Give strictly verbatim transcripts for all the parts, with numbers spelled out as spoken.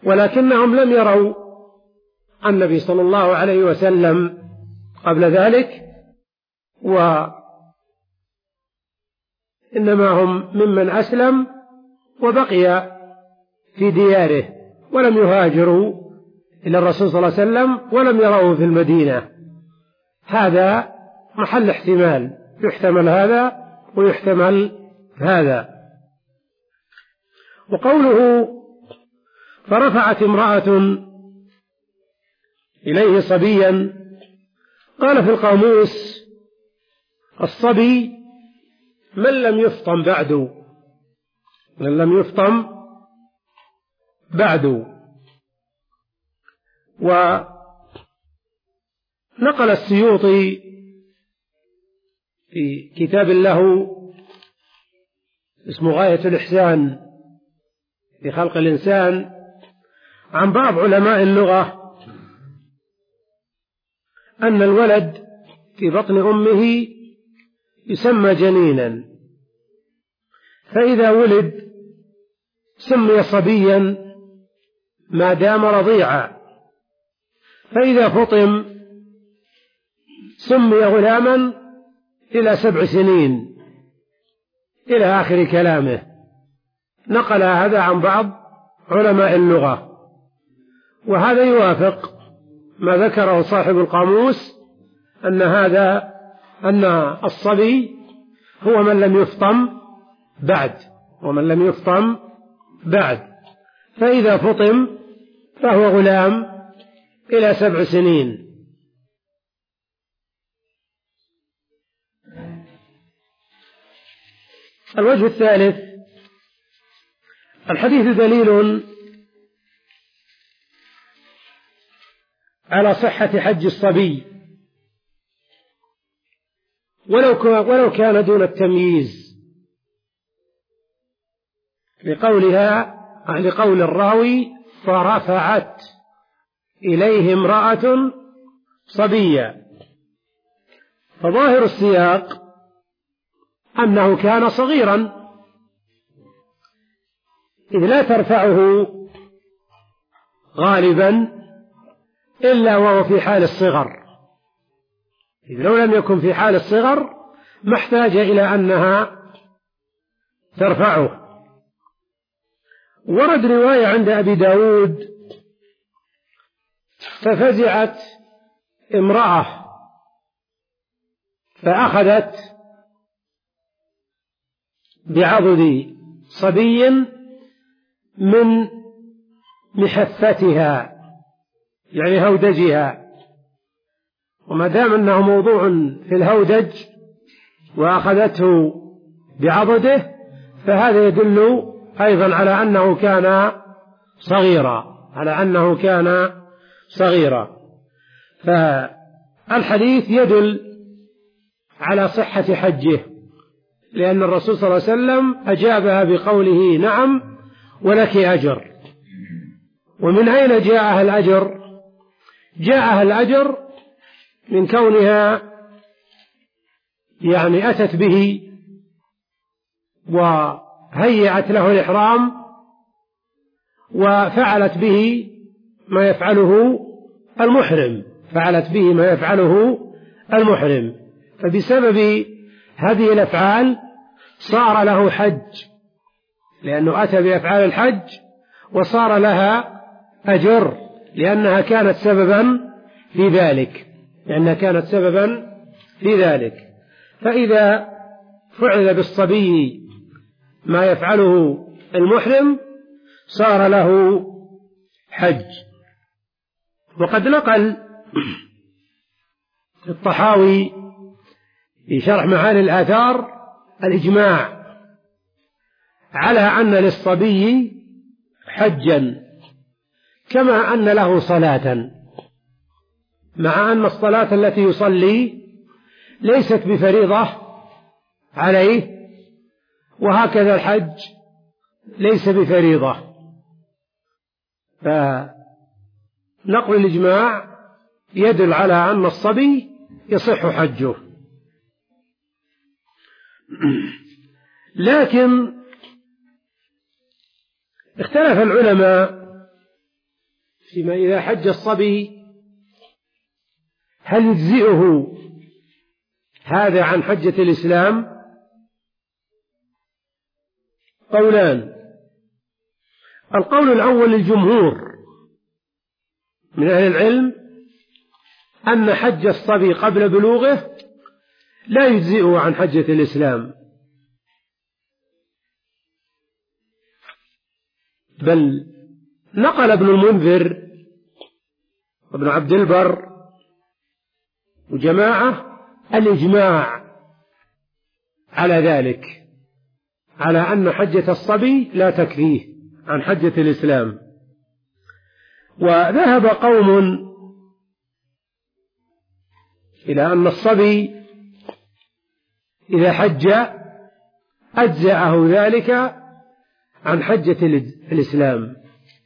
ولكنهم لم يروا النبي صلى الله عليه وسلم قبل ذلك، وإنما هم ممن أسلم وبقي في دياره ولم يهاجروا إلى الرسول صلى الله عليه وسلم ولم يروه في المدينة. هذا محل احتمال، يحتمل هذا ويحتمل هذا. وقوله فرفعت امرأة إليه صبيا، قال في القاموس الصبي من لم يفطم بعد، من لم يفطم بعد. ونقل السيوطي في كتاب له اسمه غاية الإحسان في خلق الإنسان عن بعض علماء اللغة أن الولد في بطن أمه يسمى جنينا، فإذا ولد سمي صبيا ما دام رضيعا، فإذا فطم سمي غلاما إلى سبع سنين إلى آخر كلامه. نقل هذا عن بعض علماء اللغة، وهذا يوافق ما ذكره صاحب القاموس أن هذا أن الصبي هو من لم يفطم بعد، ومن لم يفطم بعد، فإذا فطم فهو غلام إلى سبع سنين. الوجه الثالث: الحديث دليل على صحة حج الصبي ولو كان دون التمييز، لقولها لقول الراوي فرفعت إليه امرأة صبيا، فظاهر السياق أنه كان صغيرا، إذ لا ترفعه غالبا إلا وهو في حال الصغر، إذ لو لم يكن في حال الصغر ما احتاج إلى أنها ترفعه. ورد رواية عند أبي داود ففزعت امرأة فأخذت بعضد صبي من محفتها يعني هودجها، وما دام أنه موضوع في الهودج وأخذته بعضده فهذا يدل أيضا على أنه كان صغيرا، على أنه كان صغيرا. فالحديث يدل على صحة حجه، لأن الرسول صلى الله عليه وسلم أجابها بقوله نعم ولك أجر. ومن أين جاءها الأجر؟ جاءها الأجر من كونها يعني أتت به وهيأت له الإحرام وفعلت به ما يفعله المحرم، فعلت به ما يفعله المحرم، فبسبب هذه الأفعال صار له حج، لأنه أتى بأفعال الحج وصار لها أجر لأنها كانت سببا في ذلك، لأنها كانت سببا في ذلك. فإذا فعل بالصبي ما يفعله المحرم صار له حج. وقد نقل الطحاوي في شرح معاني الآثار الإجماع على أن للصبي حجا كما أن له صلاة، مع أن الصلاة التي يصلي ليست بفريضة عليه، وهكذا الحج ليس بفريضة. فنقل الإجماع يدل على أن الصبي يصح حجه. لكن اختلف العلماء فيما إذا حج الصبي هل يجزئه هذا عن حجة الإسلام؟ قولان. القول الأول للجمهور من أهل العلم أن حج الصبي قبل بلوغه لا يجزئه عن حجة الإسلام، بل نقل ابن المنذر وابن عبد البر وجماعة الإجماع على ذلك، على أن حجة الصبي لا تكفيه عن حجة الإسلام. وذهب قوم إلى أن الصبي إذا حج أجزأه ذلك عن حجة الإسلام،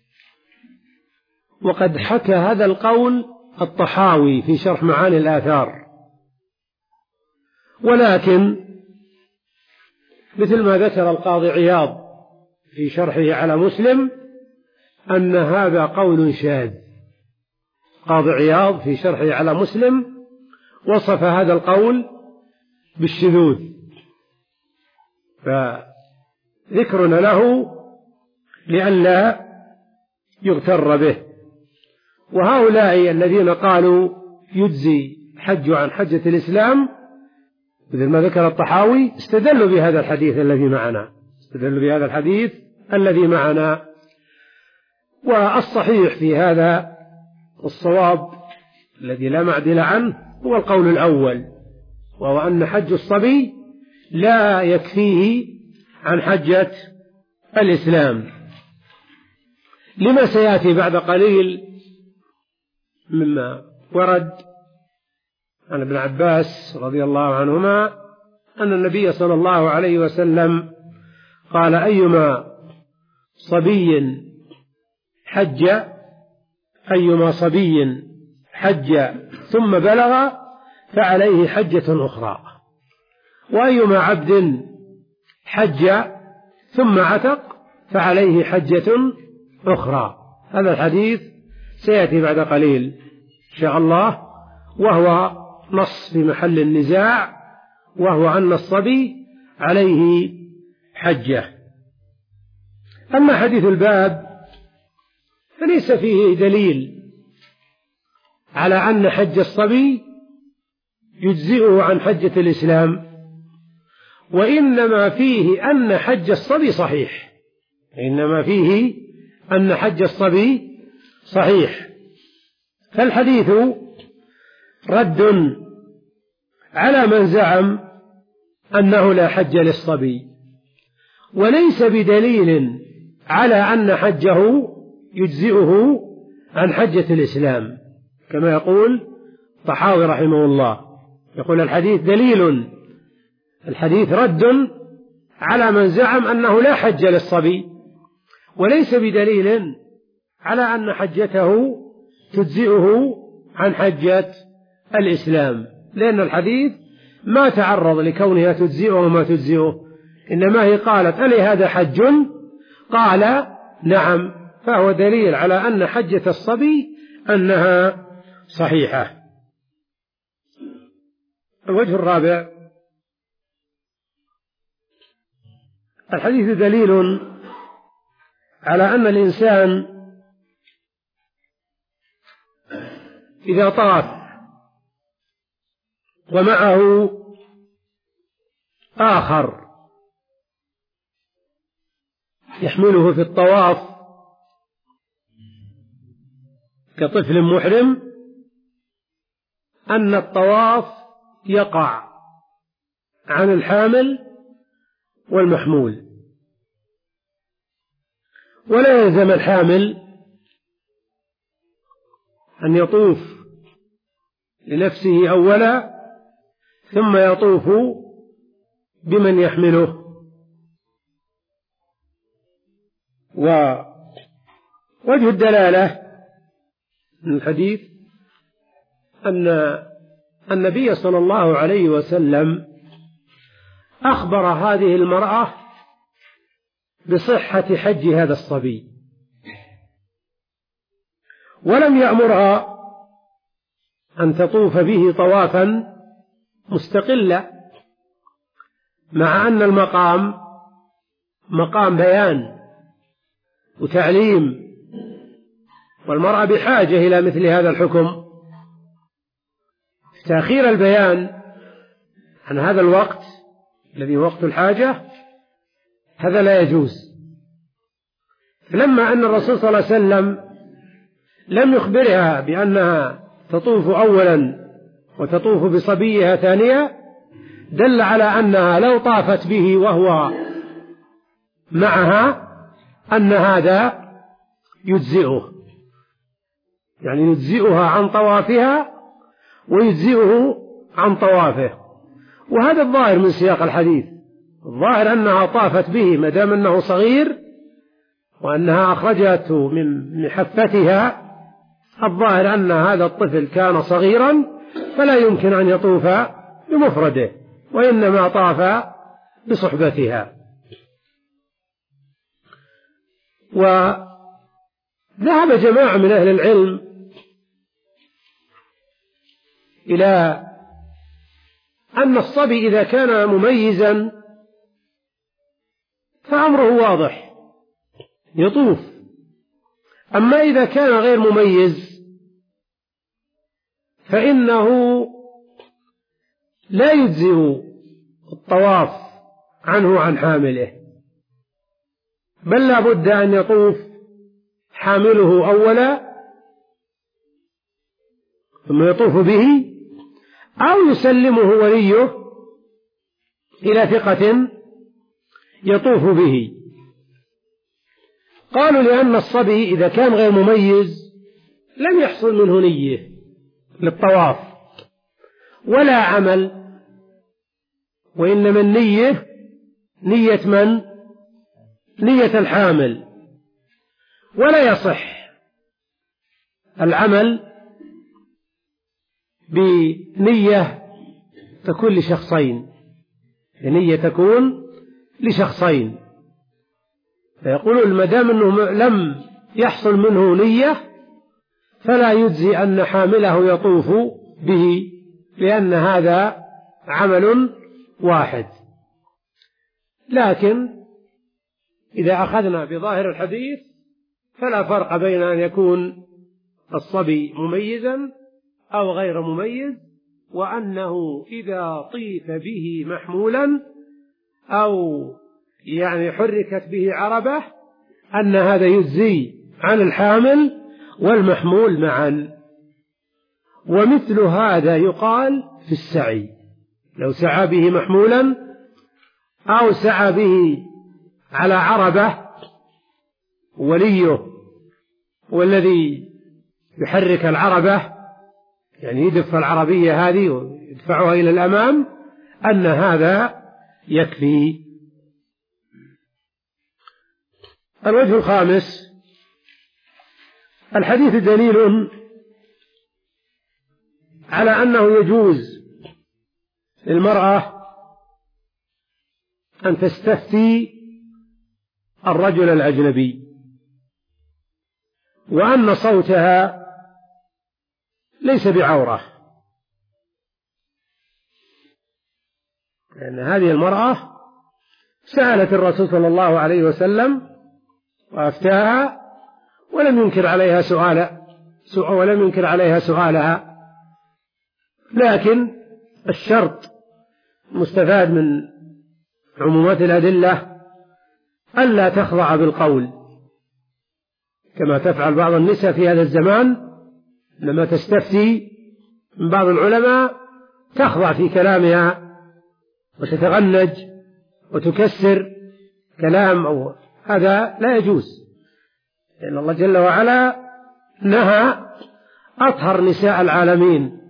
وقد حكى هذا القول الطحاوي في شرح معاني الآثار. ولكن مثل ما ذكر القاضي عياض في شرحه على مسلم أن هذا قول شاذ. قاضي عياض في شرحه على مسلم وصف هذا القول بالشذوذ، فذكرنا له لئلا يغتر به. وهؤلاء الذين قالوا يجزي حج عن حجة الإسلام مثل ما ذكر الطحاوي استدلوا بهذا الحديث الذي معنا استدلوا بهذا الحديث الذي معنا والصحيح في هذا الصواب الذي لا معدل عنه هو القول الأول، وهو أن حج الصبي لا يكفيه عن حجة الإسلام، لما سيأتي بعد قليل مما ورد عن ابن عباس رضي الله عنهما أن النبي صلى الله عليه وسلم قال: أيما صبي حج أيما صبي حج ثم بلغ فعليه حجة أخرى، وأيما عبد حج ثم عتق فعليه حجة أخرى. هذا الحديث سيأتي بعد قليل إن شاء الله، وهو نص في محل النزاع، وهو أن الصبي عليه حجة. أما حديث الباب فليس فيه دليل على أن حج الصبي يجزئه عن حجة الإسلام، وإنما فيه أن حج الصبي صحيح إنما فيه أن حج الصبي صحيح. فالحديث رد على من زعم أنه لا حج للصبي، وليس بدليل على أن حجه يجزئه عن حجة الإسلام، كما يقول طحاوي رحمه الله، يقول الحديث دليل الحديث رد على من زعم أنه لا حج للصبي، وليس بدليل على أن حجته تجزئه عن حجة الإسلام، لأن الحديث ما تعرض لكونها تجزئه وما تجزئه، إنما هي قالت: ألي هذا حج؟ قال: نعم، فهو دليل على أن حجة الصبي أنها صحيحة. الوجه الرابع: الحديث دليل على أن الإنسان إذا طاف ومعه آخر يحمله في الطواف كطفل محرم أن الطواف يقع عن الحامل والمحمول، ولا يلزم الحامل أن يطوف لنفسه أولا ثم يطوف بمن يحمله. ووجه الدلالة من الحديث أن النبي صلى الله عليه وسلم أخبر هذه المرأة بصحة حج هذا الصبي، ولم يأمرها أن تطوف به طوافا مستقلا، مع أن المقام مقام بيان وتعليم، والمرأة بحاجة إلى مثل هذا الحكم. تأخير البيان عن هذا الوقت الذي هو وقت الحاجة هذا لا يجوز. لما أن الرسول صلى الله عليه وسلم لم يخبرها بأنها تطوف أولا وتطوف بصبيها ثانية، دل على أنها لو طافت به وهو معها أن هذا يجزئه، يعني يجزئها عن طوافها ويجزئه عن طوافه. وهذا الظاهر من سياق الحديث، الظاهر أنها طافت به ما دام أنه صغير وأنها أخرجته من محفتها، الظاهر أن هذا الطفل كان صغيرا فلا يمكن أن يطوف بمفرده، وإنما طاف بصحبتها. وذهب جماعة من أهل العلم إلى أن الصبي إذا كان مميزا فأمره واضح يطوف، أما إذا كان غير مميز فإنه لا يجزئ الطواف عنه عن حامله، بل لا بد أن يطوف حامله أولا ثم يطوف به، أو يسلمه وليه إلى ثقة يطوف به. قالوا لأن الصبي إذا كان غير مميز لم يحصل منه نية للطواف ولا عمل، وإنما النية نية من؟ نية الحامل، ولا يصح العمل بنية تكون لشخصين، نية تكون لشخصين. فيقولون ما دام أنه لم يحصل منه نية فلا يجزي أن حامله يطوف به، لأن هذا عمل واحد. لكن إذا أخذنا بظاهر الحديث فلا فرق بين أن يكون الصبي مميزا أو غير مميز، وأنه إذا طيف به محمولا أو يعني حركت به عربة أن هذا يجزي عن الحامل والمحمول معا. ومثل هذا يقال في السعي، لو سعى به محمولا أو سعى به على عربة وليه والذي يحرك العربة، يعني يدف العربية هذه ويدفعها إلى الأمام، أن هذا يكفي. الوجه الخامس: الحديث دليل على أنه يجوز للمرأة أن تستفتي الرجل الأجنبي، وأن صوتها ليس بعورة، لأن هذه المرأة سألت الرسول صلى الله عليه وسلم وأفتاها ولم ينكر عليها سؤال ولم ينكر عليها سؤالها. لكن الشرط مستفاد من عمومات الأدلة ألا تخضع بالقول، كما تفعل بعض النساء في هذا الزمان لما تستفتي من بعض العلماء تخضع في كلامها وتتغنج وتكسر كلام، أو هذا لا يجوز، لأن الله جل وعلا نهى أطهر نساء العالمين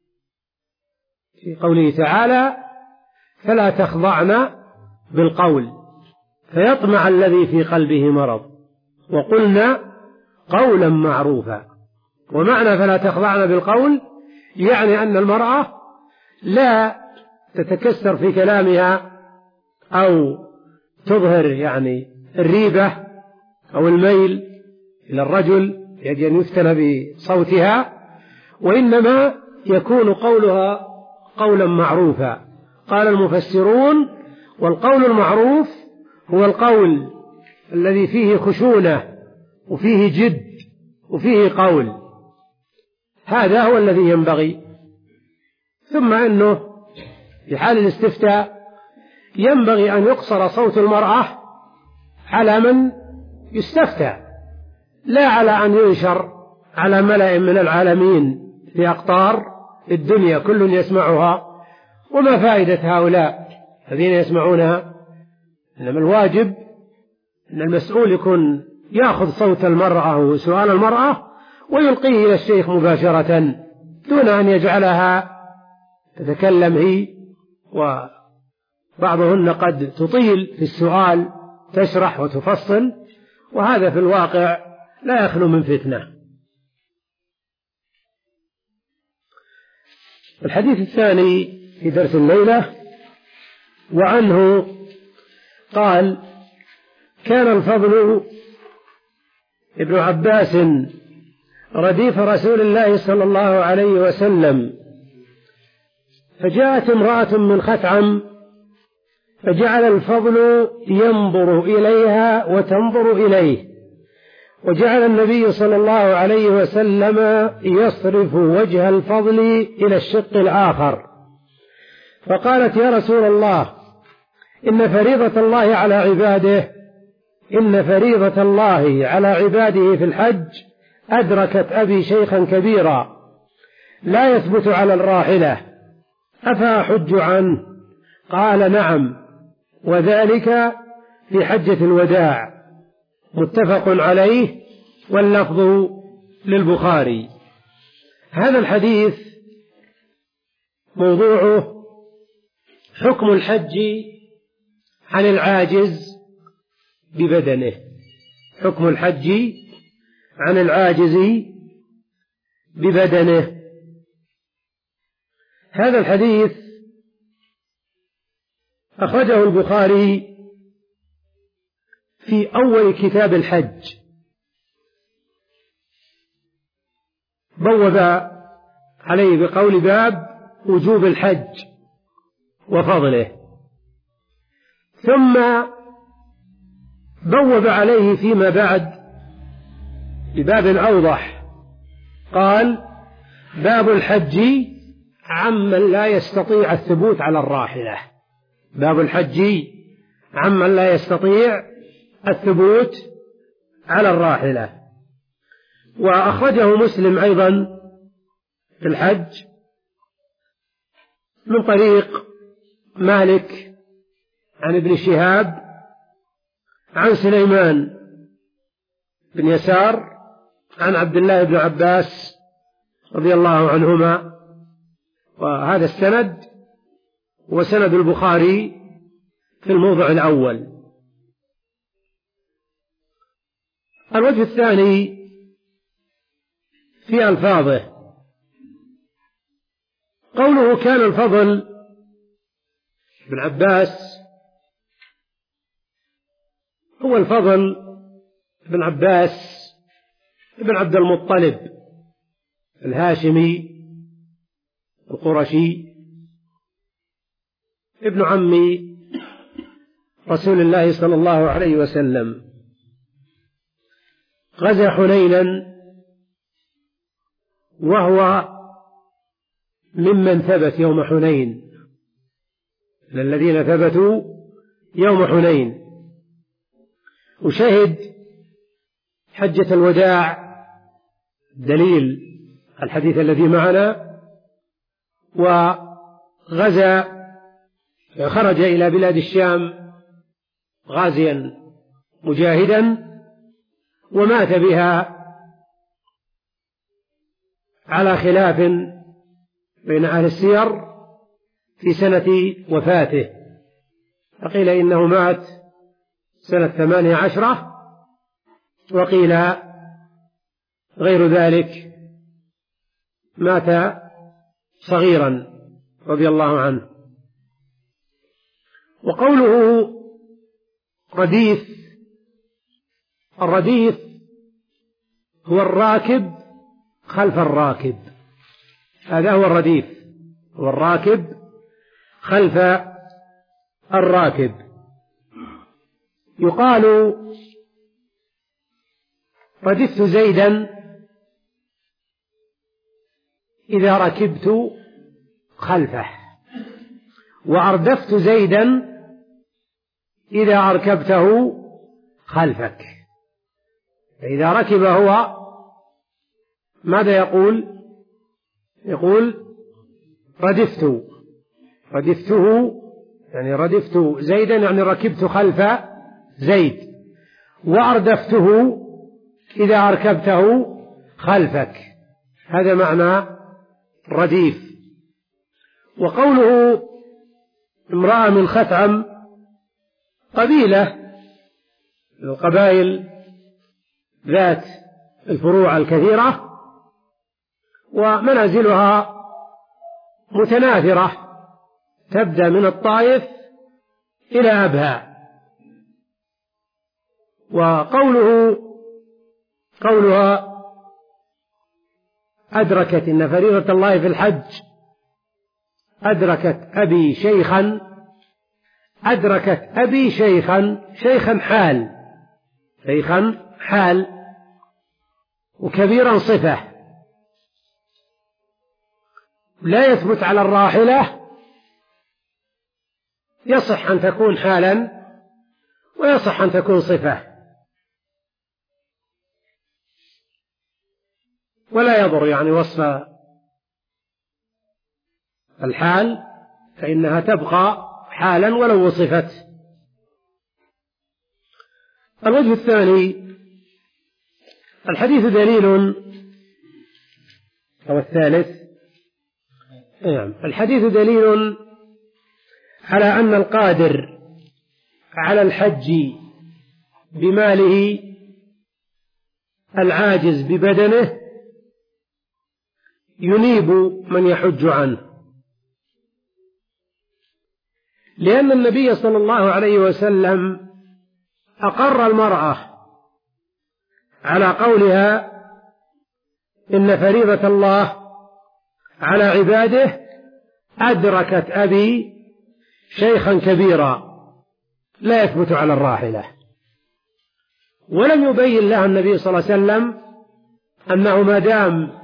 في قوله تعالى: فلا تخضعن بالقول فيطمع الذي في قلبه مرض وقلنا قولا معروفا. ومعنى فلا تخضعن بالقول يعني أن المرأة لا تتكسر في كلامها أو تظهر يعني الريبة أو الميل إلى الرجل يجب أن يفتن بصوتها، وإنما يكون قولها قولا معروفا. قال المفسرون: والقول المعروف هو القول الذي فيه خشونة وفيه جد وفيه قول، هذا هو الذي ينبغي. ثم أنه في حال الاستفتاء ينبغي أن يقصر صوت المرأة على من يستفتى، لا على أن ينشر على ملأ من العالمين في أقطار الدنيا كل يسمعها. وما فائدة هؤلاء الذين يسمعونها؟ إنما الواجب أن المسؤول يكون يأخذ صوت المرأة وسؤال المرأة ويلقيه إلى الشيخ مباشرة دون أن يجعلها تتكلم هي، وبعضهن قد تطيل في السؤال تشرح وتفصل، وهذا في الواقع لا يخلو من فتنة. الحديث الثاني في درس الليلة، وعنه قال: كان الفضل ابن عباس رديف رسول الله صلى الله عليه وسلم، فجاءت امرأة من خثعم فجعل الفضل ينظر إليها وتنظر إليه، وجعل النبي صلى الله عليه وسلم يصرف وجه الفضل إلى الشق الآخر، فقالت: يا رسول الله، إن فريضة الله على عباده إن فريضة الله على عباده في الحج أدركت أبي شيخا كبيرا لا يثبت على الراحلة، أفأحج عنه؟ قال: نعم، وذلك في حجة الوداع. متفق عليه، واللفظ للبخاري. هذا الحديث موضوعه حكم الحج عن العاجز ببدنه، حكم الحج عن العاجز ببدنه. هذا الحديث أخرجه البخاري في أول كتاب الحج، بوب عليه بقول: باب وجوب الحج وفضله، ثم بوب عليه فيما بعد بباب أوضح، قال: باب الحج عمن لا يستطيع الثبوت على الراحلة، باب الحج عمن لا يستطيع الثبوت على الراحلة. وأخرجه مسلم أيضا في الحج من طريق مالك عن ابن شهاب عن سليمان بن يسار عن عبد الله بن عباس رضي الله عنهما، وهذا السند هو سند البخاري في الموضع الأول. الوجه الثاني في ألفاظه، قوله: كان الفضل بن عباس، هو الفضل بن عباس بن عبد المطلب الهاشمي القرشي، ابن عم رسول الله صلى الله عليه وسلم، غزا حنينا وهو ممن ثبت يوم حنين، من الذين ثبتوا يوم حنين، وشهد حجة الوداع، دليل الحديث الذي معنا، وغزا خرج إلى بلاد الشام غازيا مجاهدا، ومات بها على خلاف بين أهل السير في سنة وفاته، فقيل إنه مات سنة ثمانية عشرة، وقيل غير ذلك، مات صغيرا رضي الله عنه. وقوله رديف، الرديف هو الراكب خلف الراكب، هذا هو الرديف، هو الراكب خلف الراكب. يقال ردفت زيدا إذا ركبت خلفه، وأردفت زيدا إذا أركبته خلفك. فإذا ركب هو ماذا يقول؟ يقول ردفت، ردفته يعني ردفت زيدا يعني ركبت خلف زيد، وأردفته إذا أركبته خلفك، هذا معنى رديف. وقوله امرأة من خثعم قبيلة من القبائل ذات الفروع الكثيرة، ومنازلها متناثرة، تبدأ من الطائف إلى أبها. وقوله قولها أدركت إن فريضة الله في الحج أدركت أبي شيخا، أدركت أبي شيخا، شيخا حال، شيخا حال، وكبيرا صفة. لا يثبت على الراحلة، يصح أن تكون حالا ويصح أن تكون صفة، ولا يضر يعني وصف الحال، فإنها تبقى حالا ولو وصفت. الوجه الثاني الحديث دليل، أو الثالث نعم الحديث دليل على أن القادر على الحج بماله العاجز ببدنه ينيب من يحج عنه، لأن النبي صلى الله عليه وسلم أقر المرأة على قولها إن فريضة الله على عباده أدركت أبي شيخا كبيرا لا يثبت على الراحلة، ولم يبين لها النبي صلى الله عليه وسلم أنه ما دام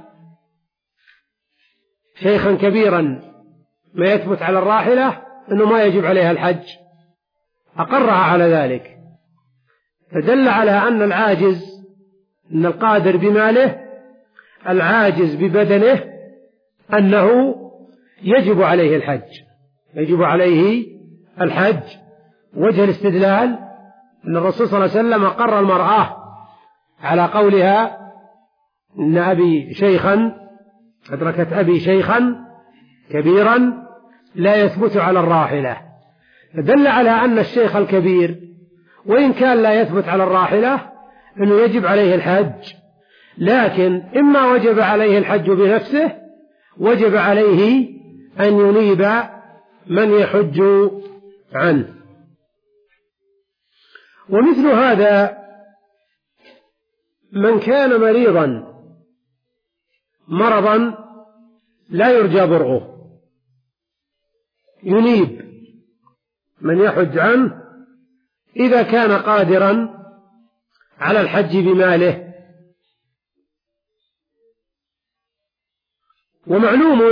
شيخا كبيرا ما يثبت على الراحلة أنه ما يجب عليها الحج، أقرها على ذلك، فدل على أن العاجز، أن القادر بماله العاجز ببدنه أنه يجب عليه الحج، يجب عليه الحج. وجه الاستدلال أن الرسول صلى الله عليه وسلم أقر المرأة على قولها إن أبي شيخا أدركت أبي شيخا كبيرا لا يثبت على الراحلة، فدل على أن الشيخ الكبير وإن كان لا يثبت على الراحلة أنه يجب عليه الحج، لكن إما وجب عليه الحج بنفسه، وجب عليه أن ينيب من يحج عنه. ومثل هذا من كان مريضا مرضا لا يرجى برؤه ينيب من يحج عنه إذا كان قادرا على الحج بماله. ومعلوم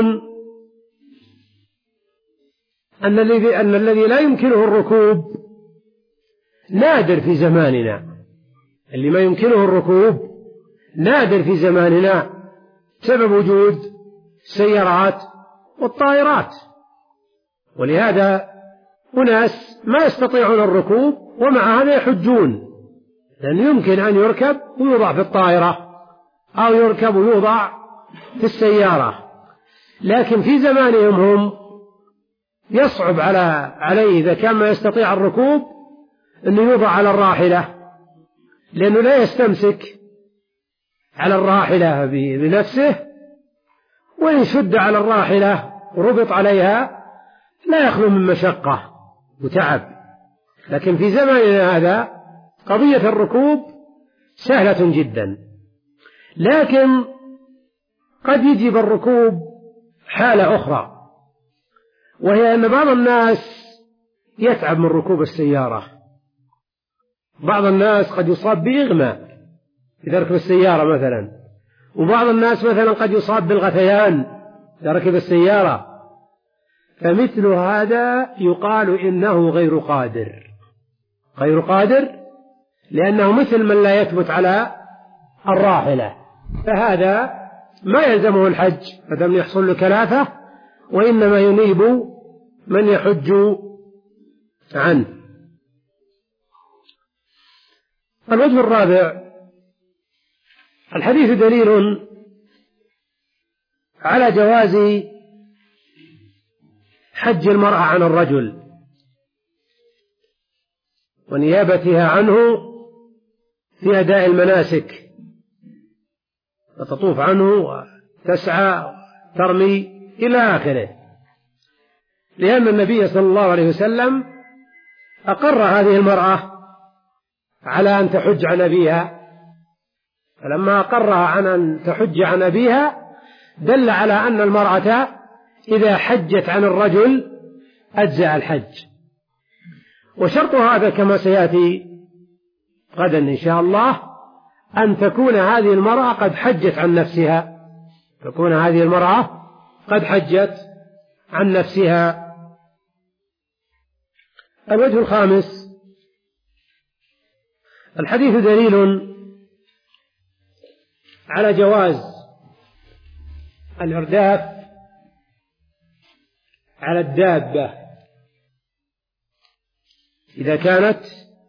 أن الذي أن الذي لا يمكنه الركوب نادر في زماننا، اللي ما يمكنه الركوب نادر في زماننا بسبب وجود السيارات والطائرات، ولهذا أناس ما يستطيعون الركوب ومع هذا يحجون، لأنه يمكن أن يركب ويوضع في الطائرة أو يركب ويوضع في السيارة، لكن في زمانهم هم يصعب على عليه إذا كان ما يستطيع الركوب أنه يوضع على الراحلة، لأنه لا يستمسك على الراحلة بنفسه، وإن شد على الراحلة وربط عليها لا يخلو من مشقة وتعب. لكن في زماننا هذا قضية الركوب سهلة جدا، لكن قد يجب الركوب حالة أخرى، وهي أن بعض الناس يتعب من ركوب السيارة. بعض الناس قد يصاب بإغماء إذا ركب السيارة مثلا، وبعض الناس مثلا قد يصاب بالغثيان إذا ركب السيارة، فمثل هذا يقال إنه غير قادر، غير قادر لأنه مثل من لا يثبت على الراحلة، فهذا ما يلزمه الحج فدم يحصل له كلافة، وإنما ينيب من يحج عنه. الوجه الرابع: الحديث دليل على جواز حج المرأة عن الرجل ونيابتها عنه في أداء المناسك، وتطوف عنه وتسعى ترمي إلى آخره، لأن النبي صلى الله عليه وسلم أقر هذه المرأة على أن تحج عن أبيها، فلما أقرها عن أن تحج عن أبيها دل على أن المرأة إذا حجت عن الرجل أجزأ الحج. وشرط هذا كما سيأتي غدا إن شاء الله أن تكون هذه المرأة قد حجت عن نفسها، تكون هذه المرأة قد حجت عن نفسها. الوجه الخامس: الحديث دليل على جواز الإرداف على الدابة إذا كانت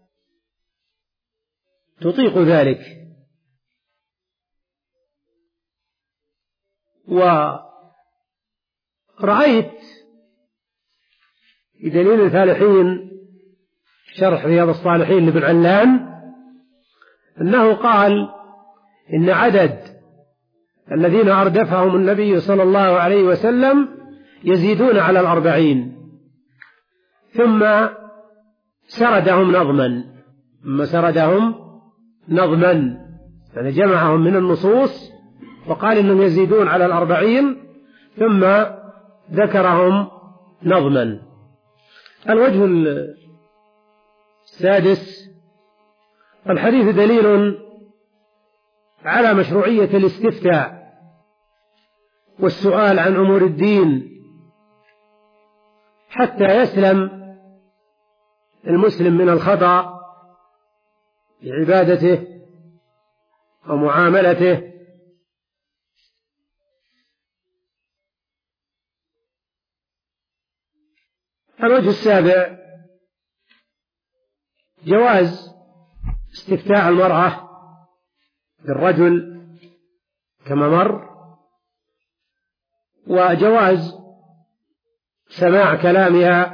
تطيق ذلك. ورأيت في دليل الفالحين شرح رياض الصالحين لابن علان أنه قال إن عدد الذين أردفهم النبي صلى الله عليه وسلم يزيدون على الأربعين، ثم سردهم نظما ثم سردهم نظما يعني جمعهم من النصوص وقال إنهم يزيدون على الأربعين ثم ذكرهم نظما. الوجه السادس: الحديث دليل على مشروعية الاستفتاء والسؤال عن أمور الدين حتى يسلم المسلم من الخطأ في عبادته ومعاملته. الوجه السابع: جواز استفتاء المرأة بالرجل كما مر، وجواز سماع كلامها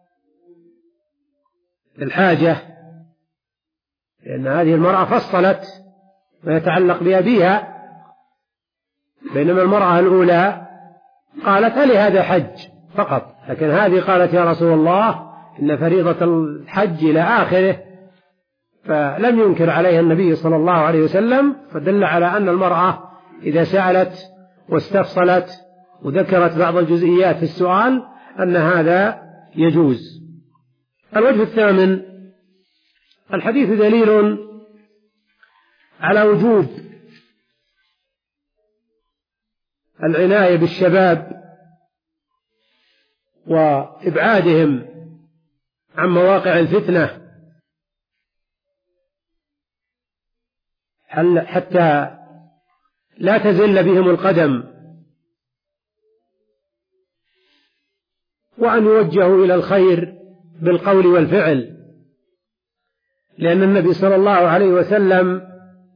للحاجة، لأن هذه المرأة فصلت ما يتعلق بأبيها، بينما المرأة الأولى قالت هل هذا حج فقط، لكن هذه قالت يا رسول الله إن فريضة الحج إلى آخره، فلم ينكر عليها النبي صلى الله عليه وسلم، فدل على أن المرأة إذا سألت واستفصلت وذكرت بعض الجزئيات في السؤال أن هذا يجوز. الوجه الثامن: الحديث دليل على وجوب العناية بالشباب وإبعادهم عن مواقع الفتنة حتى لا تزل بهم القدم، وأن يوجهوا إلى الخير بالقول والفعل، لأن النبي صلى الله عليه وسلم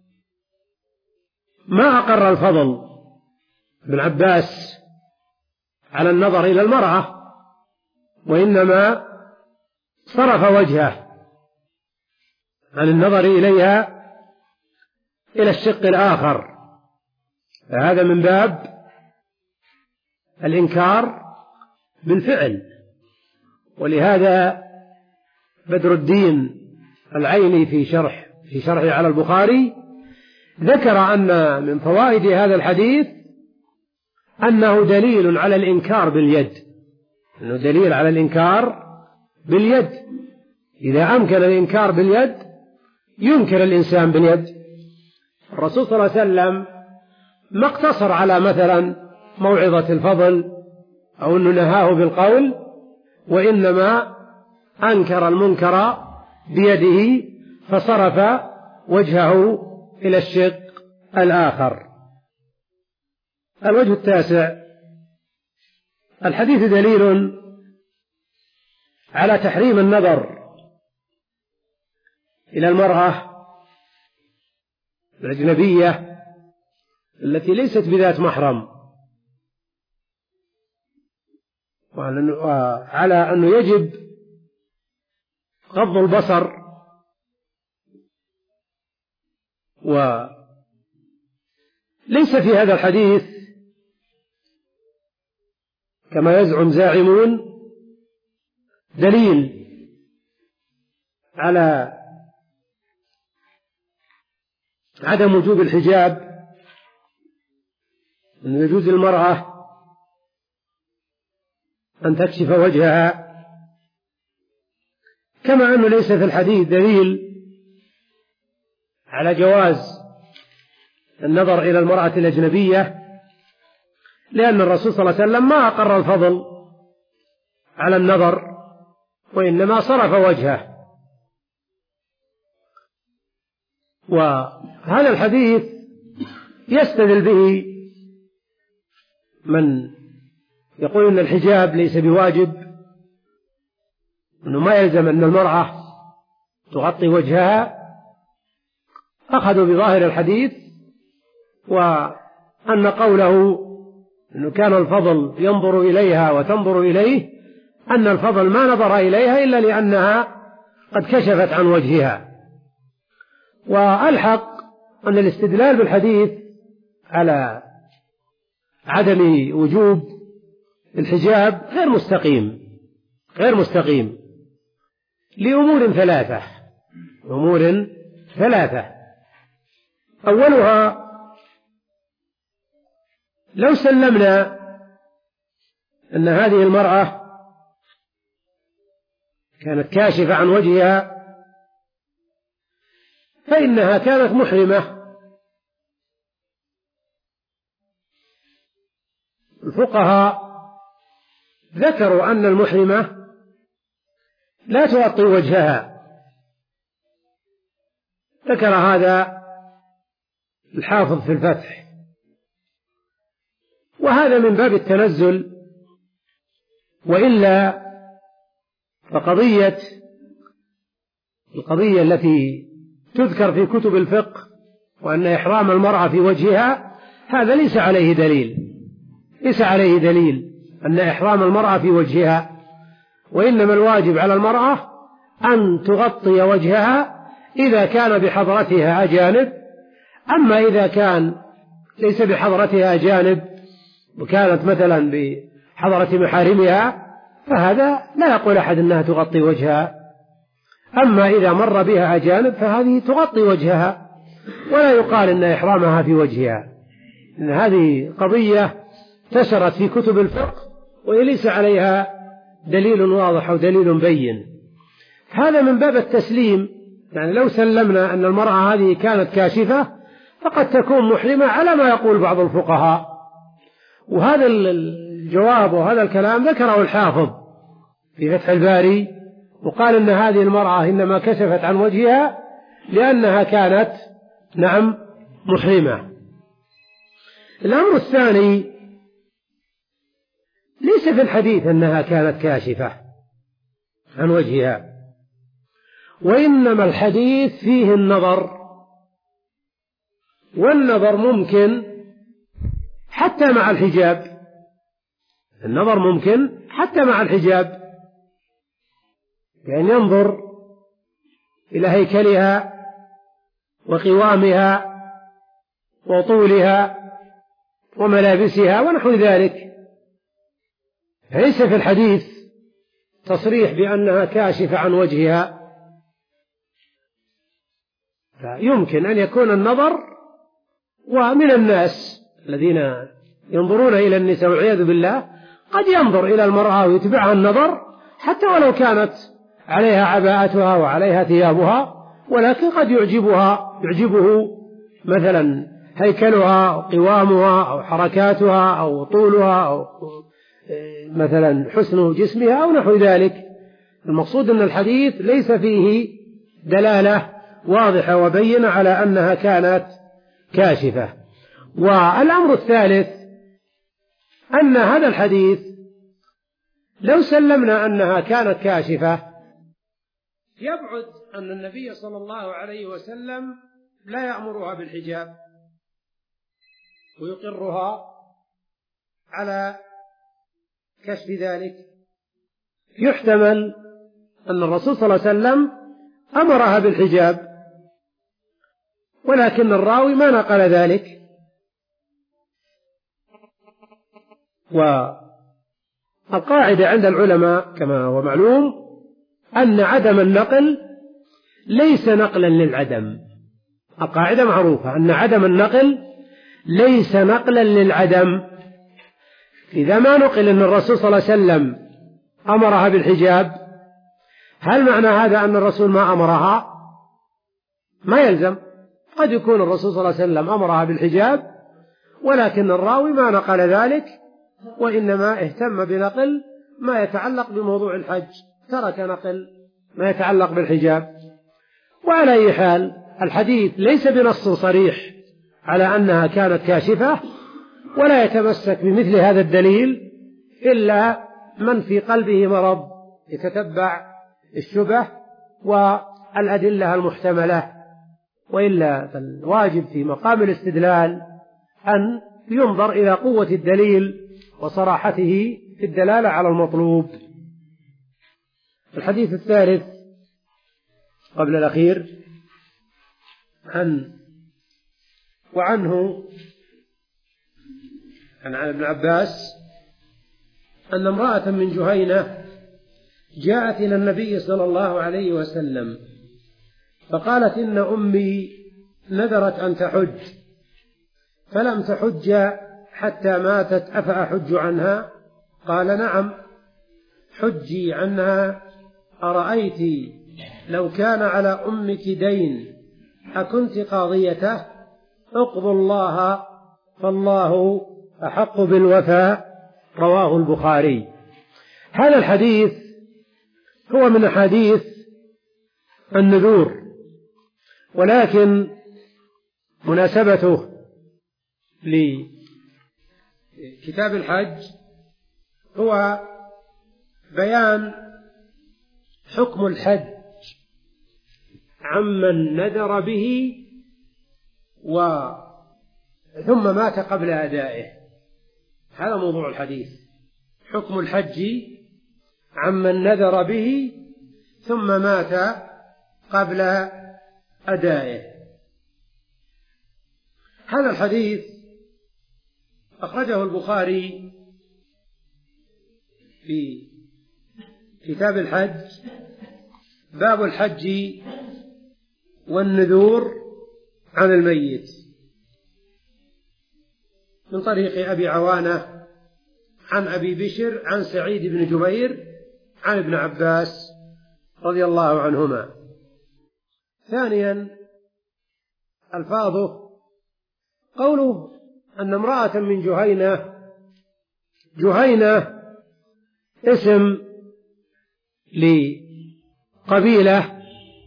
ما أقر الفضل بن عباس على النظر إلى المرأة، وإنما صرف وجهه عن النظر إليها إلى الشق الآخر، فهذا من باب الإنكار بالفعل. ولهذا بدر الدين العيني في شرح في شرحه على البخاري ذكر أن من فوائد هذا الحديث أنه دليل على الإنكار باليد، أنه دليل على الإنكار باليد. إذا أمكن الإنكار باليد ينكر الإنسان باليد. الرسول صلى الله عليه وسلم ما اقتصر على مثلا موعظة الفضل أو أنه نهاه بالقول، وإنما أنكر المنكر بيده فصرف وجهه إلى الشق الآخر. الوجه التاسع: الحديث دليل على تحريم النظر إلى المرأة الأجنبية التي ليست بذات محرم، وعلى أنه يجب غض البصر، وليس في هذا الحديث كما يزعم زاعمون دليل على عدم وجوب الحجاب، أن يجوز للمرأة أن تكشف وجهها، كما أنه ليس في الحديث دليل على جواز النظر إلى المرأة الأجنبية، لأن الرسول صلى الله عليه وسلم ما أقر الفضل على النظر، وإنما صرف وجهه. وهذا الحديث يستدل به من يقول أن الحجاب ليس بواجب، أنه ما يلزم أن المرأة تغطي وجهها، أخذوا بظاهر الحديث، وأن قوله أنه كان الفضل ينظر إليها وتنظر إليه، أن الفضل ما نظر إليها إلا لأنها قد كشفت عن وجهها. وألحق أن الاستدلال بالحديث على عدم وجوب الحجاب غير مستقيم غير مستقيم لأمور ثلاثة أمور ثلاثة أولها: لو سلمنا أن هذه المرأة كانت كاشفة عن وجهها فإنها كانت محرمة. الفقهاء ذكروا أن المحرمة لا تغطي وجهها، ذكر هذا الحافظ في الفتح، وهذا من باب التنزل، وإلا فقضية القضية التي تذكر في كتب الفقه وأن إحرام المرأة في وجهها هذا ليس عليه دليل ليس عليه دليل أن إحرام المرأة في وجهها، وإنما الواجب على المرأة أن تغطي وجهها إذا كان بحضرتها أجانب. أما إذا كان ليس بحضرتها أجانب وكانت مثلا بحضرة محارمها فهذا لا يقول أحد أنها تغطي وجهها. أما إذا مر بها أجانب فهذه تغطي وجهها، ولا يقال أن إحرامها في وجهها، إن هذه قضية انتشرت في كتب الفقه وليس عليها دليل واضح أو دليل بين. هذا من باب التسليم، يعني لو سلمنا أن المرأة هذه كانت كاشفة فقد تكون محرمة على ما يقول بعض الفقهاء. وهذا الجواب وهذا الكلام ذكره الحافظ في فتح الباري، وقال أن هذه المرأة إنما كشفت عن وجهها لأنها كانت نعم محرمة. الأمر الثاني: ليس في الحديث أنها كانت كاشفة عن وجهها، وإنما الحديث فيه النظر، والنظر ممكن حتى مع الحجاب النظر ممكن حتى مع الحجاب، يعني ينظر إلى هيكلها وقوامها وطولها وملابسها ونحو ذلك. ليس في الحديث تصريح بأنها كاشفة عن وجهها، فيمكن أن يكون النظر ومن الناس الذين ينظرون إلى النساء والعياذ بالله قد ينظر إلى المرأة ويتبعها النظر حتى ولو كانت عليها عباءتها وعليها ثيابها، ولكن قد يعجبها يعجبه مثلا هيكلها أو قوامها أو حركاتها أو طولها أو مثلا حسن جسمها أو نحو ذلك. المقصود أن الحديث ليس فيه دلالة واضحة وبينة على أنها كانت كاشفة. والأمر الثالث أن هذا الحديث لو سلمنا أنها كانت كاشفة يبعد أن النبي صلى الله عليه وسلم لا يأمرها بالحجاب ويقرها على كشف ذلك. يحتمل أن الرسول صلى الله عليه وسلم أمرها بالحجاب ولكن الراوي ما نقل ذلك. والقاعدة عند العلماء كما هو معلوم أن عدم النقل ليس نقلا للعدم. القاعدة معروفة أن عدم النقل ليس نقلا للعدم. إذا ما نقل أن الرسول صلى الله عليه وسلم أمرها بالحجاب، هل معنى هذا أن الرسول ما أمرها؟ ما يلزم. قد يكون الرسول صلى الله عليه وسلم أمرها بالحجاب ولكن الراوي ما نقل ذلك، وإنما اهتم بنقل ما يتعلق بموضوع الحج، ترك نقل ما يتعلق بالحجاب. وعلى أي حال الحديث ليس بنص صريح على أنها كانت كاشفة، ولا يتمسك بمثل هذا الدليل إلا من في قلبه مرض يتتبع الشبه والأدلة المحتملة، وإلا فالواجب في مقام الاستدلال أن ينظر إلى قوة الدليل وصراحته في الدلالة على المطلوب. الحديث الثالث قبل الأخير عن وعنه عن ابن عباس أن امرأة من جهينة جاءت إلى النبي صلى الله عليه وسلم فقالت إن أمي نذرت أن تحج فلم تحج حتى ماتت، أفأحج عنها؟ قال نعم، حجي عنها. أرأيت لو كان على أمك دين أكنت قاضيته؟ اقضوا الله فالله أحق بالوفاء. رواه البخاري. هذا الحديث هو من أحاديث النذور، ولكن مناسبته لكتاب الحج هو بيان حكم الحج عمن نذر به و ثم مات قبل أدائه. هذا موضوع الحديث، حكم الحج عمن نذر به ثم مات قبل أدائه. هذا الحديث أخرجه البخاري في كتاب الحج، باب الحج والنذور عن الميت، من طريق أبي عوانة عن أبي بشر عن سعيد بن جبير عن ابن عباس رضي الله عنهما. ثانيا ألفاظه، قوله أن امرأة من جهينة، جهينة اسم لقبيلة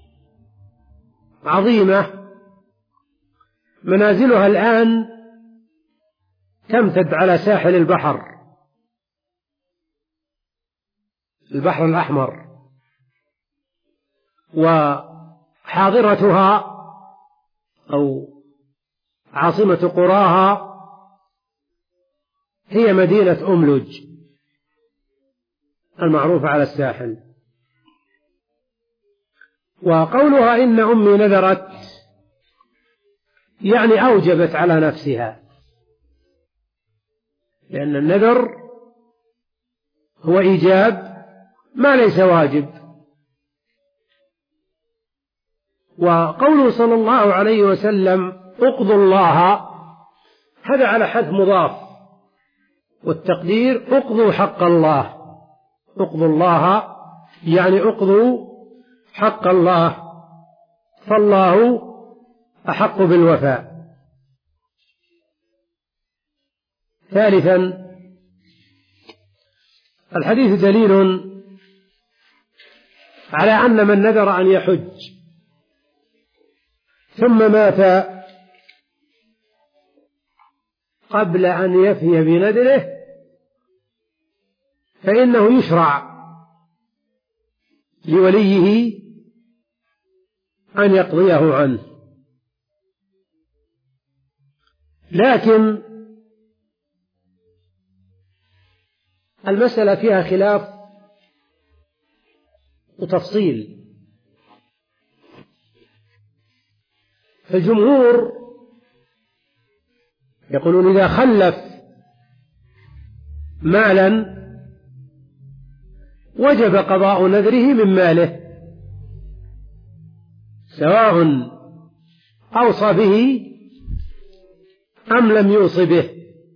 عظيمة منازلها الآن تمتد على ساحل البحر البحر الأحمر، وحاضرتها أو عاصمة قراها هي مدينة أملج المعروفة على الساحل. وقولها إن أمي نذرت يعني أوجبت على نفسها، لأن النذر هو إيجاب ما ليس واجب. وقوله صلى الله عليه وسلم اقضوا الله هذا على حد مضاف، والتقدير اقضوا حق الله، اقضوا الله يعني اقضوا حق الله، فالله أحق بالوفاء. ثالثا الحديث دليل على أن من نذر أن يحج ثم مات قبل أن يفي بنذره فإنه يشرع لوليه أن يقضيه عنه، لكن المسألة فيها خلاف وتفصيل. فالجمهور يقولون إذا خلف مالا وجب قضاء نذره من ماله، سواء أوصى به أم لم يوص به،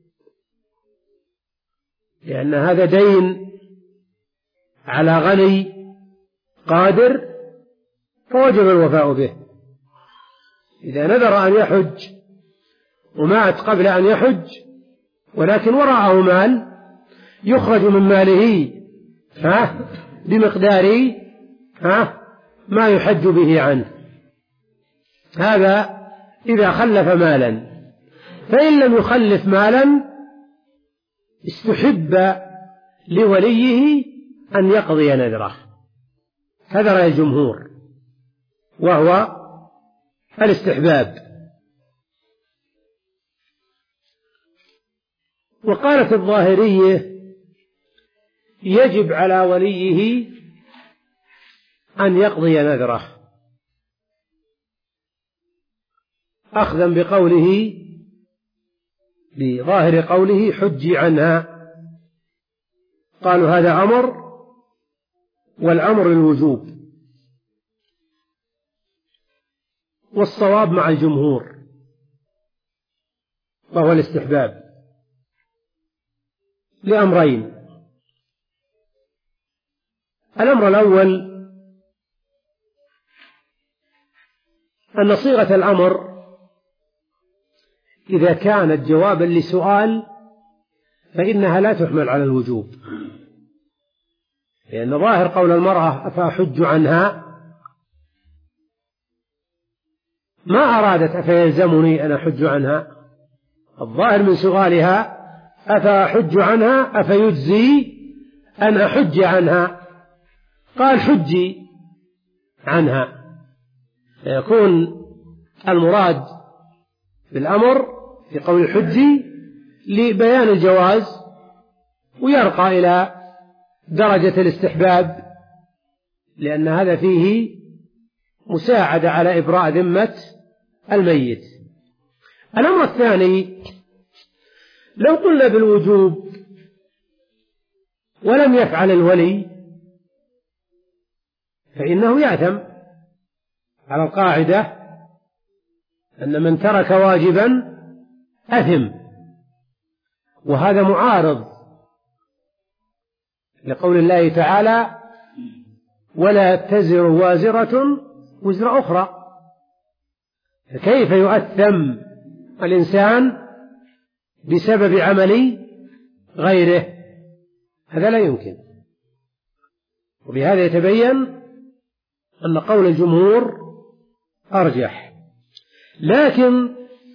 لأن هذا دين على غني قادر فوجب الوفاء به. إذا نذر أن يحج ومات قبل أن يحج ولكن وراءه مال يخرج من ماله ها بمقدار ها ما يحج به عنه، هذا إذا خلف مالا. فإن لم يخلف مالا استحب لوليه أن يقضي نذره، هذا رأي الجمهور وهو الاستحباب. وقالت الظاهرية يجب على وليه أن يقضي نذره أخذا بقوله بظاهر قوله حجي عنها، قالوا هذا أمر والأمر الوجوب، والصواب مع الجمهور وهو الاستحباب لأمرين. الأمر الأول أن صيغة الأمر إذا كانت جوابا لسؤال فإنها لا تحمل على الوجوب، لأن ظاهر قول المرأة أفأحج عنها ما أرادت أفيلزمني أن أحج عنها، الظاهر من سؤالها أفأحج عنها أفيجزي أن أحج عنها، قال حجي عنها، فيكون المراد بالأمر في قول حجي لبيان الجواز ويرقى إلى درجة الاستحباب، لأن هذا فيه مساعدة على إبراء ذمة الميت. الأمر الثاني لو قلنا بالوجوب ولم يفعل الولي فإنه يأثم على القاعدة أن من ترك واجبا أثم، وهذا معارض لقول الله تعالى ولا تزر وازرة وزر أخرى، فكيف يؤثم الإنسان بسبب عمل غيره؟ هذا لا يمكن. وبهذا يتبين أن قول الجمهور أرجح. لكن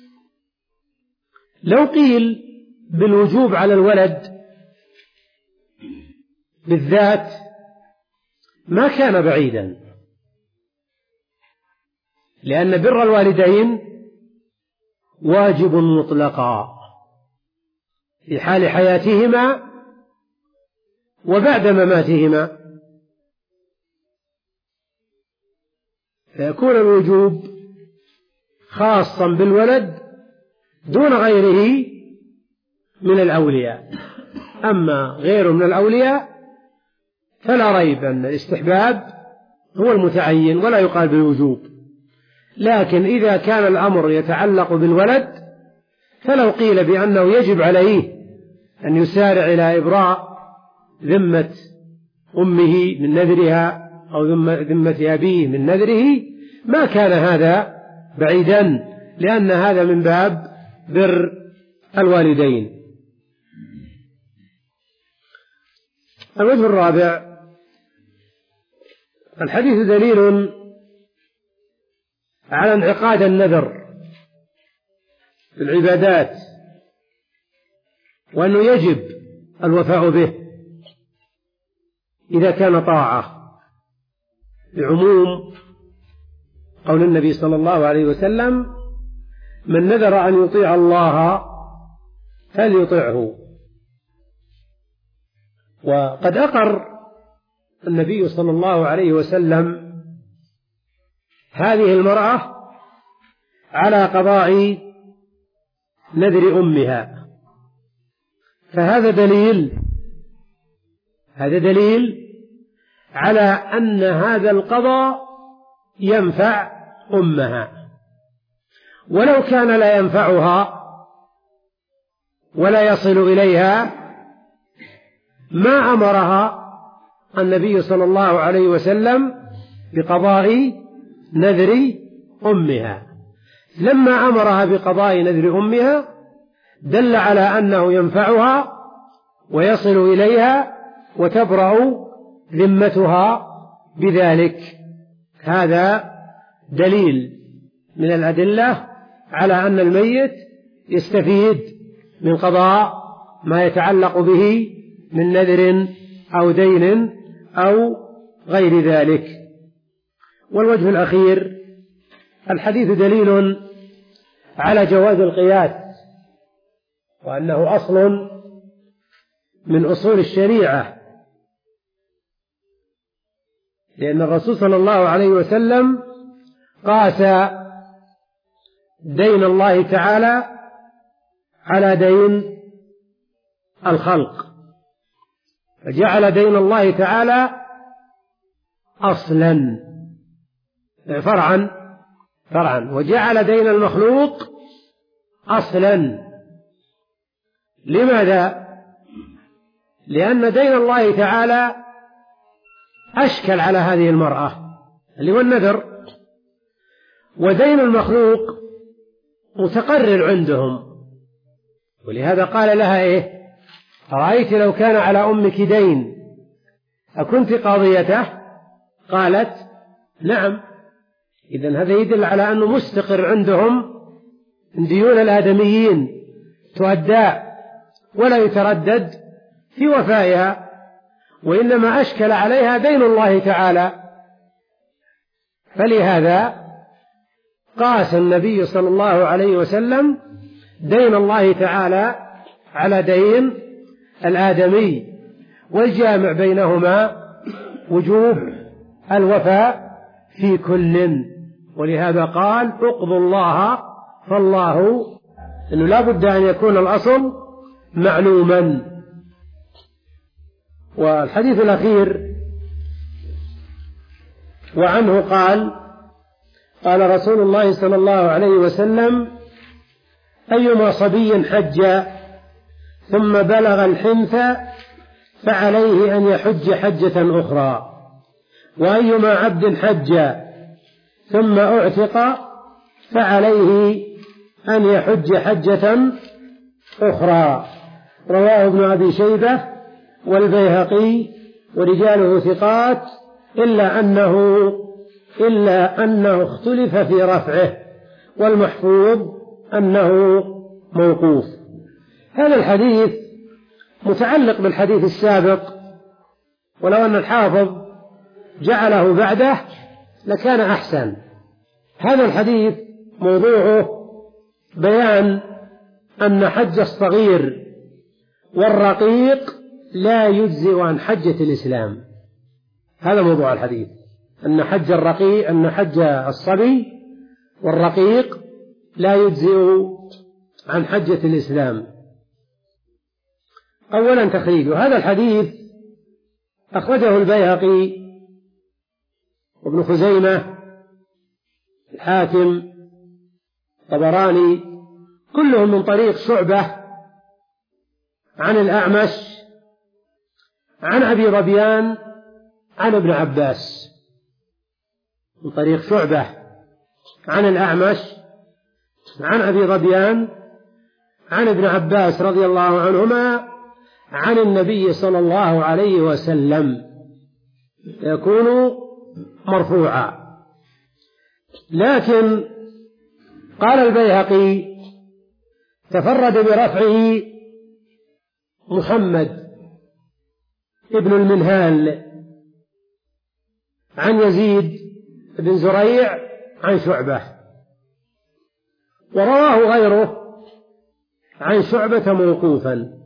لو قيل بالوجوب على الولد بالذات ما كان بعيدا، لأن بر الوالدين واجب مطلقا في حال حياتهما وبعد مماتهما، فيكون الوجوب خاصا بالولد دون غيره من الأولياء. أما غيره من الأولياء فلا ريب أن الاستحباب هو المتعين ولا يقال بالوجوب، لكن إذا كان الأمر يتعلق بالولد فلو قيل بأنه يجب عليه أن يسارع إلى إبراء ذمة أمه من نذرها أو ذمة أبيه من نذره ما كان هذا بعيدا، لأن هذا من باب بر الوالدين. الوجه الرابع: الحديث دليل على انعقاد النذر في العبادات، وأنه يجب الوفاء به إذا كان طاعة، بعموم قول النبي صلى الله عليه وسلم: من نذر أن يطيع الله فليطعه. وقد أقر النبي صلى الله عليه وسلم هذه المرأة على قضاء نذر أمها، فهذا دليل هذا دليل على أن هذا القضاء ينفع أمها، ولو كان لا ينفعها ولا يصل إليها ما أمرها النبي صلى الله عليه وسلم بقضاء نذر أمها. لما أمرها بقضاء نذر أمها دل على أنه ينفعها ويصل إليها وتبرأ ذمتها بذلك. هذا دليل من الأدلة على أن الميت يستفيد من قضاء ما يتعلق به من نذر أو دين أو غير ذلك. والوجه الأخير: الحديث دليل على جواز القياس، وأنه أصل من أصول الشريعة، لأن الرسول صلى الله عليه وسلم قاس دين الله تعالى على دين الخلق، فجعل دين الله تعالى أصلا فرعا فرعا وجعل دين المخلوق أصلا. لماذا؟ لأن دين الله تعالى أشكل على هذه المرأة اللي هو النذر، ودين المخلوق متقرر عندهم، ولهذا قال لها إيه: أرأيت لو كان على أمك دين أكنت قاضيته؟ قالت: نعم. إذن هذا يدل على أنه مستقر عندهم ديون الآدميين تؤدى ولا يتردد في وفائها، وإنما أشكل عليها دين الله تعالى. فلهذا قاس النبي صلى الله عليه وسلم دين الله تعالى على دين الآدمي، والجامع بينهما وجوب الوفاء في كل. ولهذا قال: اقضوا الله فالله، إنه لا بد أن يكون الأصل معلوما. والحديث الأخير وعنه قال: قال رسول الله صلى الله عليه وسلم: أيما صبي حج ثم بلغ الحنث فعليه أن يحج حجة أخرى، وأيما عبد حج ثم أعتق فعليه أن يحج حجة أخرى. رواه ابن أبي شيبة والبيهقي ورجاله ثقات، إلا أنه إلا أنه اختلف في رفعه، والمحفوظ أنه موقوف. هذا الحديث متعلق بالحديث السابق، ولو أن الحافظ جعله بعده لكان أحسن. هذا الحديث موضوعه بيان أن حج الصغير والرقيق لا يجزئ عن حجة الإسلام. هذا موضوع الحديث، أن حج الرقيق أن حج الصبي والرقيق لا يجزئ عن حجة الإسلام. أولا تخريجه: هذا الحديث أخرجه البيهقي وابن خزيمة، الحاكم، طبراني، كلهم من طريق شعبة عن الأعمش عن أبي ظبيان عن ابن عباس، من طريق شعبة عن الأعمش عن أبي ظبيان عن ابن عباس رضي الله عنهما عن النبي صلى الله عليه وسلم، يكون مرفوعا. لكن قال البيهقي تفرد برفعه محمد ابن المنهال عن يزيد بن زريع عن شعبة، ورواه غيره عن شعبة موقوفا،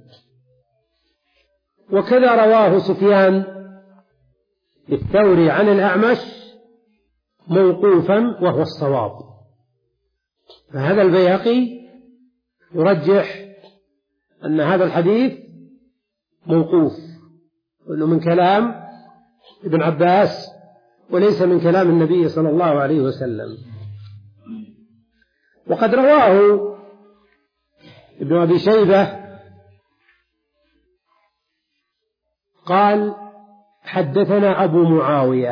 وكذا رواه سفيان الثوري عن الأعمش موقوفا وهو الصواب. فهذا البيهقي يرجح أن هذا الحديث موقوف، وأنه من كلام ابن عباس وليس من كلام النبي صلى الله عليه وسلم. وقد رواه ابن أبي شيبة قال حدثنا أبو معاوية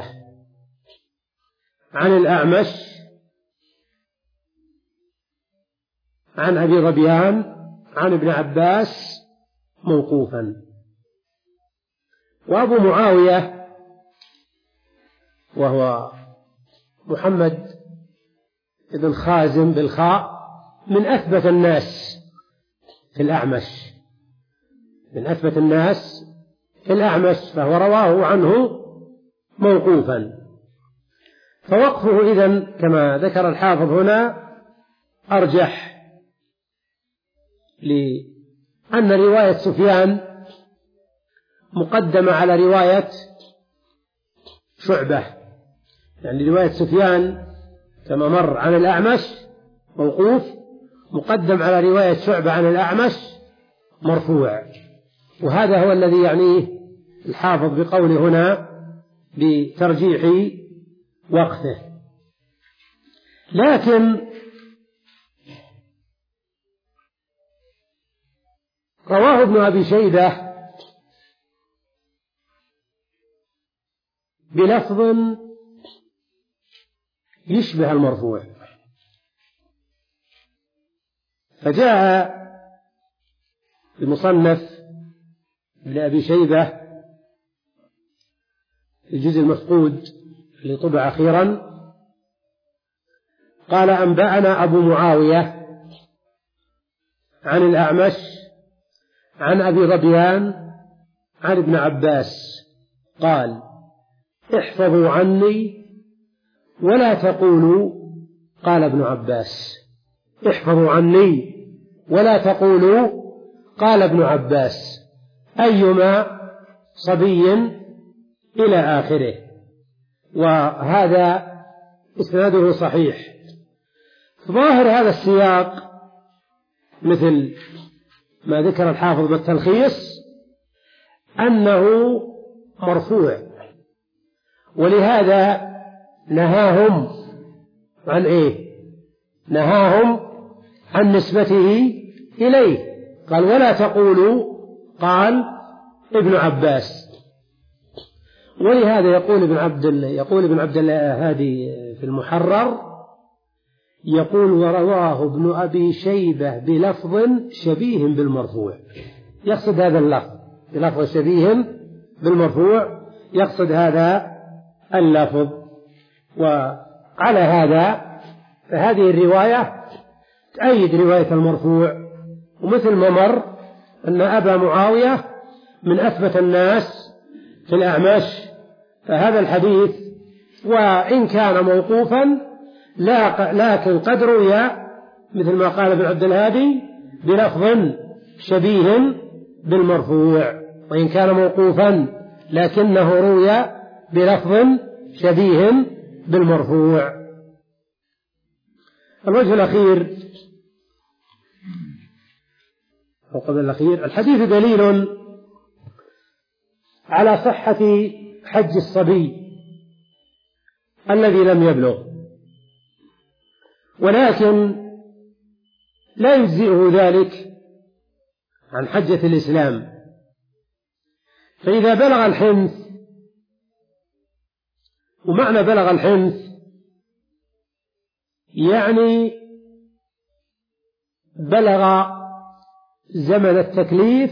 عن الأعمش عن أبي ظبيان عن ابن عباس موقوفا. وأبو معاوية وهو محمد بن خازم بالخاء من أثبت الناس في الأعمش، من أثبت الناس في الأعمش، فهو رواه عنه موقوفا. فوقفه إذن كما ذكر الحافظ هنا أرجح، لأن رواية سفيان مقدمة على رواية شعبة، يعني رواية سفيان كما مر عن الأعمش موقوف مقدم على رواية شعبة عن الأعمش مرفوع، وهذا هو الذي يعنيه الحافظ بقوله هنا بترجيح وقفه. لكن رواه ابن أبي شيبة بلفظ يشبه المرفوع، فجاء المصنف ابن أبي شيبة في الجزء المفقود اللي طبع أخيرا قال أنبأنا أبو معاوية عن الأعمش عن أبي ظبيان عن ابن عباس قال احفظوا عني ولا تقولوا قال ابن عباس، احفظوا عني ولا تقولوا قال ابن عباس، أيما صبي إلى آخره. وهذا إسناده صحيح. ظاهر هذا السياق مثل ما ذكر الحافظ بالتلخيص أنه مرفوع، ولهذا نهاهم عن إيه؟ نهاهم عن نسبته إليه، قال ولا تقولوا قال ابن عباس. ولهذا يقول ابن عبد الله يقول ابن عبد الله هادي في المحرر يقول ورواه ابن أبي شيبة بلفظ شبيه بالمرفوع، يقصد هذا اللفظ بلفظ شبيه بالمرفوع، يقصد هذا اللفظ. وعلى هذا فهذه الرواية تأيد رواية المرفوع، ومثل ما مر أن أبا معاوية من أثبت الناس في الأعمش، فهذا الحديث وإن كان موقوفا لكن قد روي مثل ما قال ابن عبد الهادي بلفظ شبيه بالمرفوع، وإن كان موقوفا لكنه روي بلفظ شبيه بالمرفوع. الوجه الأخير أو قبل الأخير الحديث دليل على صحة حج الصبي الذي لم يبلغ، ولكن لا يجزئه ذلك عن حجة الإسلام. فإذا بلغ الحنث، ومعنى بلغ الحنث يعني بلغ زمن التكليف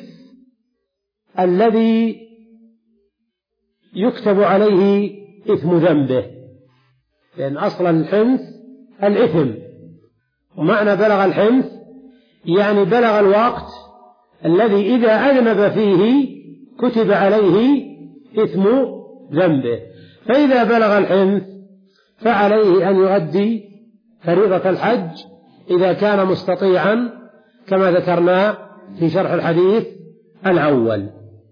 الذي يكتب عليه إثم ذنبه، لأن أصل الحنث الإثم. ومعنى بلغ الحنث يعني بلغ الوقت الذي إذا أذنب فيه كتب عليه إثم ذنبه. فإذا بلغ الحنث فعليه أن يؤدي فريضة الحج إذا كان مستطيعا، كما ذكرنا في شرح الحديث الأول.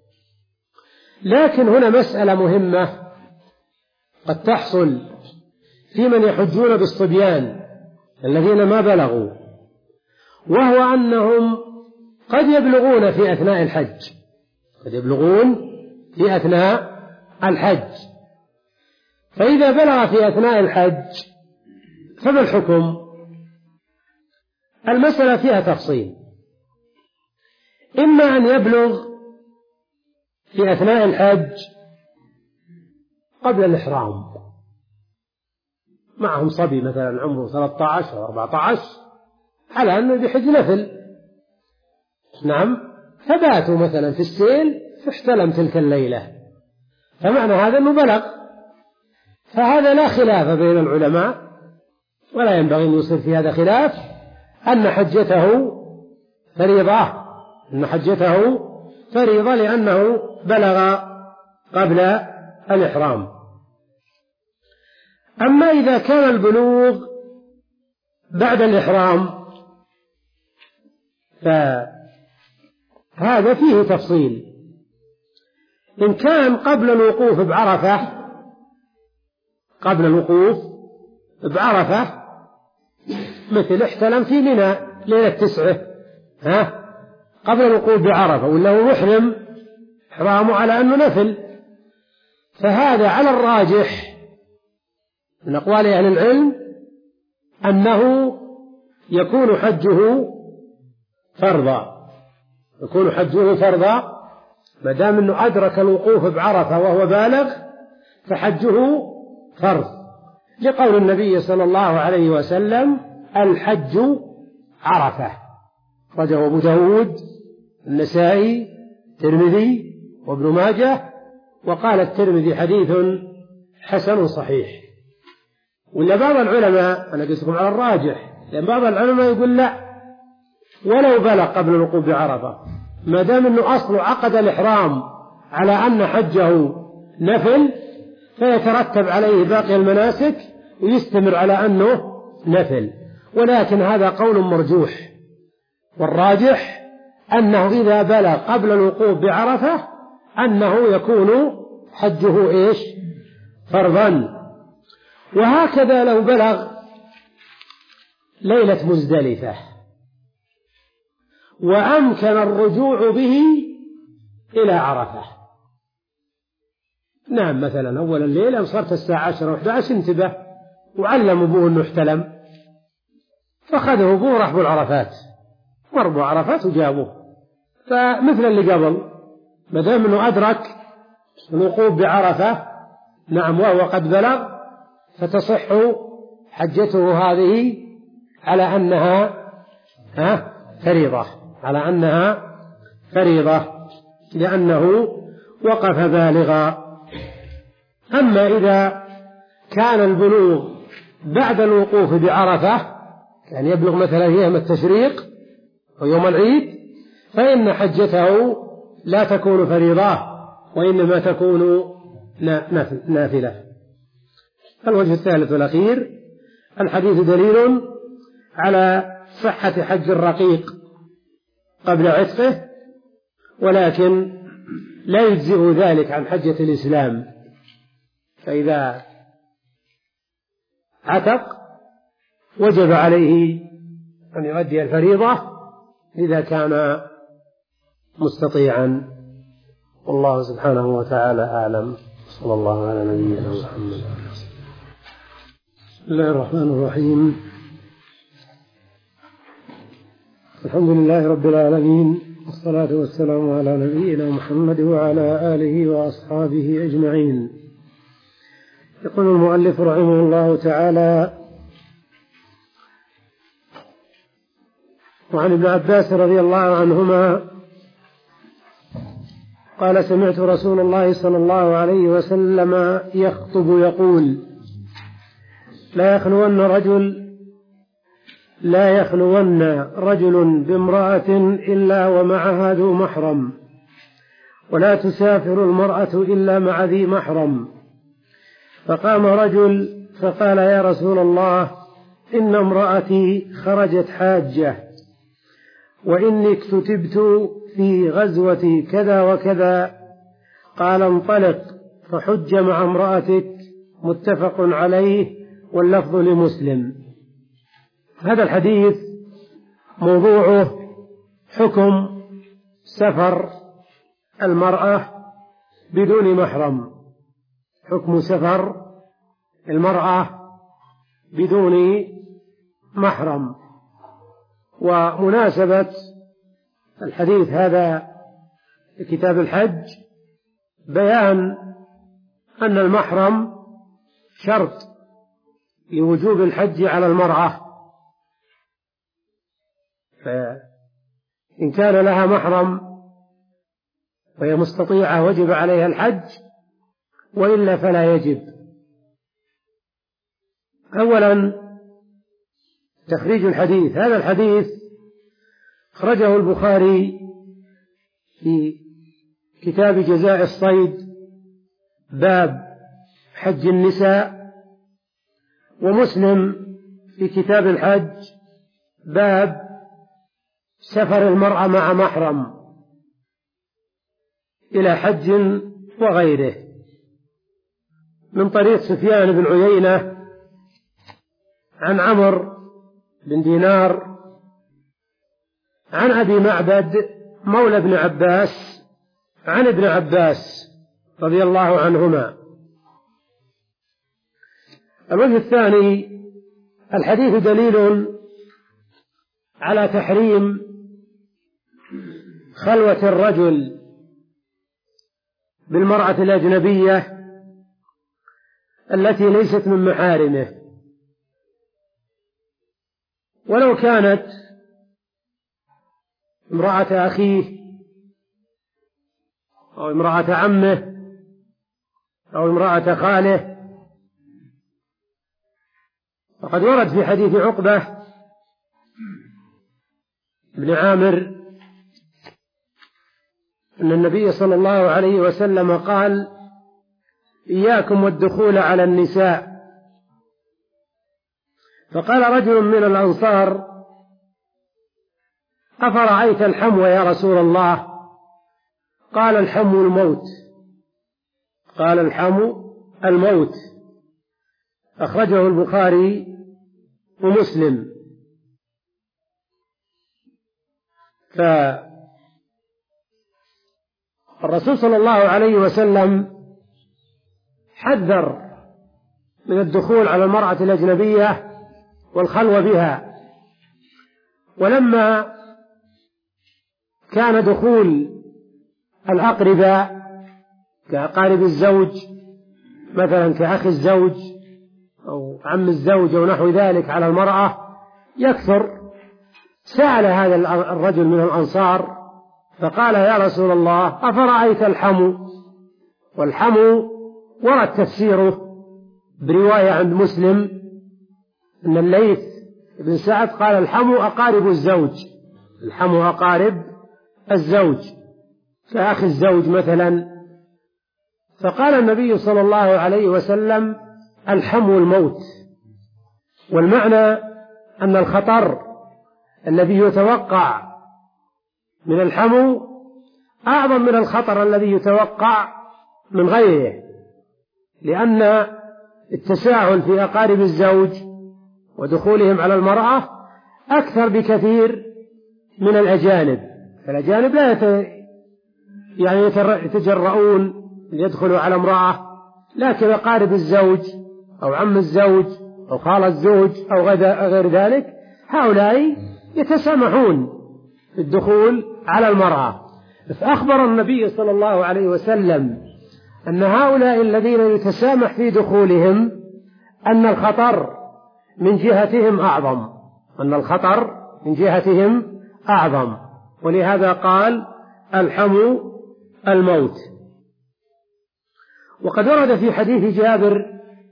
لكن هنا مسألة مهمة قد تحصل في من يحجون بالصبيان الذين ما بلغوا، وهو أنهم قد يبلغون في أثناء الحج، قد يبلغون في أثناء الحج. فإذا بلغ في أثناء الحج فما الحكم؟ المسألة فيها تفصيل، إما أن يبلغ في أثناء الحج قبل الإحرام، معهم صبي مثلا عمره ثلاثة عشر أو أربعة عشر على أنه يحج نفل، نعم، فباتوا مثلا في السيل فاحتلم تلك الليلة، فمعنى هذا أنه بلغ. فهذا لا خلاف بين العلماء، ولا ينبغي أن يصير في هذا خلاف، أن حجته فريضة، أن حجته فريضة لأنه بلغ قبل الإحرام. أما إذا كان البلوغ بعد الإحرام فهذا فيه تفصيل. إن كان قبل الوقوف بعرفة، قبل الوقوف بعرفة مثل احتلم في منى ليلة تسعة، ها قبل الوقوف بعرفة، ولا هو محرم إحرامه على أنه نفل، فهذا على الراجح من أقوال أهل العلم أنه يكون حجه فرضا، يكون حجه فرضا ما دام أنه أدرك الوقوف بعرفة وهو بالغ فحجه فرض، لقول النبي صلى الله عليه وسلم: الحج عرفة. أخرجه أبو داود، النسائي، الترمذي، وابن ماجه، وقال الترمذي حديث حسن صحيح. ولا بعض العلماء، أنا قلت لكم على الراجح، لأن بعض العلماء يقول لا، ولو بلغ قبل الوقوف بعرفة ما دام أنه أصل عقد الإحرام على أن حجه نفل فيترتب عليه باقي المناسك ويستمر على أنه نفل. ولكن هذا قول مرجوح، والراجح أنه إذا بلغ قبل الوقوف بعرفة أنه يكون حجه إيش؟ فرضا. وهكذا لو بلغ ليلة مزدلفة وأمكن الرجوع به إلى عرفة، نعم، مثلا أول الليلة صارت الساعة عشرة وإحدى عشر انتبه وعلم أبوه أنه احتلم، فأخذه أبوه راح بالعرفات، مربوا عرفات وجابوه، فمثل اللي قبل ما دام أنه أدرك الوقوف بعرفة، نعم، وهو قد بلغ، فتصح حجته هذه على أنها ها فريضة، على أنها فريضة لأنه وقف بالغا. أما إذا كان البلوغ بعد الوقوف بعرفة، كان يبلغ مثلا يوم التشريق ويوم العيد، فإن حجته لا تكون فريضة وإنما تكون نافلة. الوجه الثالث والأخير: الحديث دليل على صحة حج الرقيق قبل عتقه، ولكن لا يجزئ ذلك عن حجة الإسلام، فإذا عتق وجب عليه أن يؤدي الفريضة إذا كان مستطيعا. والله سبحانه وتعالى أعلم. صلى الله على نبينا محمد. بسم الله الرحمن الرحيم. الحمد لله رب العالمين، والصلاة والسلام على نبينا محمد وعلى آله وأصحابه أجمعين. يقول المؤلف رحمه الله تعالى: وعن ابن عباس رضي الله عنهما قال: سمعت رسول الله صلى الله عليه وسلم يخطب يقول: لا يخلون رجل لا يخلون رجل بامرأة إلا ومعها ذو محرم، ولا تسافر المرأة إلا مع ذي محرم. فقام رجل فقال: يا رسول الله، إن امرأتي خرجت حاجة، وإني اكتتبت في غزوة كذا وكذا. قال: انطلق فحج مع امرأتك. متفق عليه، واللفظ لمسلم. هذا الحديث موضوعه حكم سفر المرأة بدون محرم، حكم سفر المرأة بدون محرم. ومناسبة الحديث هذا كتاب الحج بيان أن المحرم شرط لوجوب الحج على المرأة، فإن كان لها محرم وهي مستطيعة وجب عليها الحج، وإلا فلا يجب. أولا تخريج الحديث. هذا الحديث أخرجه البخاري في كتاب جزاء الصيد باب حج النساء، ومسلم في كتاب الحج باب سفر المرأة مع محرم إلى حج وغيره، من طريق سفيان بن عيينة عن عمرو بن دينار عن أبي معبد مولى ابن عباس عن ابن عباس رضي الله عنهما. الوجه الثاني: الحديث دليل على تحريم خلوة الرجل بالمرأة الأجنبية التي ليست من محارمه، ولو كانت امرأة أخيه أو امرأة عمه أو امرأة خاله. وقد ورد في حديث عقبة بن عامر أن النبي صلى الله عليه وسلم قال: إياكم والدخول على النساء. فقال رجل من الأنصار: أفرأيت الحمو يا رسول الله؟ قال: الحمو الموت. قال: الحمو الموت. أخرجه البخاري ومسلم. فالرسول صلى الله عليه وسلم حذر من الدخول على المرأة الأجنبية والخلوة بها، ولما كان دخول الأقرباء كأقارب الزوج مثلا كأخي الزوج أو عم الزوج أو نحو ذلك على المرأة يكثر، سأل هذا الرجل من الأنصار فقال: يا رسول الله، أفرأيت الحمو؟ والحمو ورد تفسيره برواية عند مسلم أن الليث بن سعد قال: الحمو أقارب الزوج، الحمو أقارب الزوج كأخي الزوج مثلا. فقال النبي صلى الله عليه وسلم: الحمو الموت. والمعنى أن الخطر الذي يتوقع من الحمو أعظم من الخطر الذي يتوقع من غيره، لأن التساهل في أقارب الزوج ودخولهم على المرأة أكثر بكثير من الأجانب. فالأجانب لا يت... يعني يتجرؤون ليدخلوا على امرأة، لكن أقارب الزوج أو عم الزوج أو خال الزوج أو غير ذلك هؤلاء يتسامحون في الدخول على المرأة. فأخبر النبي صلى الله عليه وسلم أن هؤلاء الذين يتسامح في دخولهم أن الخطر من جهتهم أعظم أن الخطر من جهتهم أعظم ولهذا قال الحموا الموت. وقد ورد في حديث جابر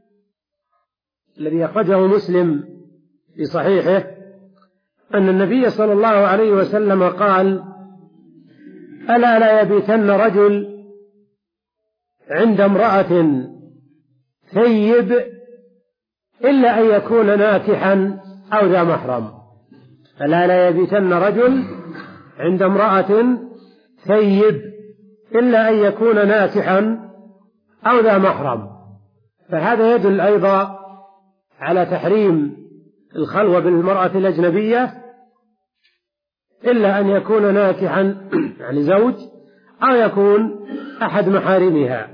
الذي أخرجه مسلم في صحيحه أن النبي صلى الله عليه وسلم قال ألا لا يبيتن رجل عند امرأة ثيب إلا أن يكون ناكحا أو ذا محرم. ألا لا يبيتن رجل عند امرأة ثيب إلا أن يكون ناكحا أو ذا محرم. فهذا يدل أيضا على تحريم الخلوة بالمرأة الأجنبية إلا أن يكون ناكحا يعني زوج أو يكون أحد محارمها.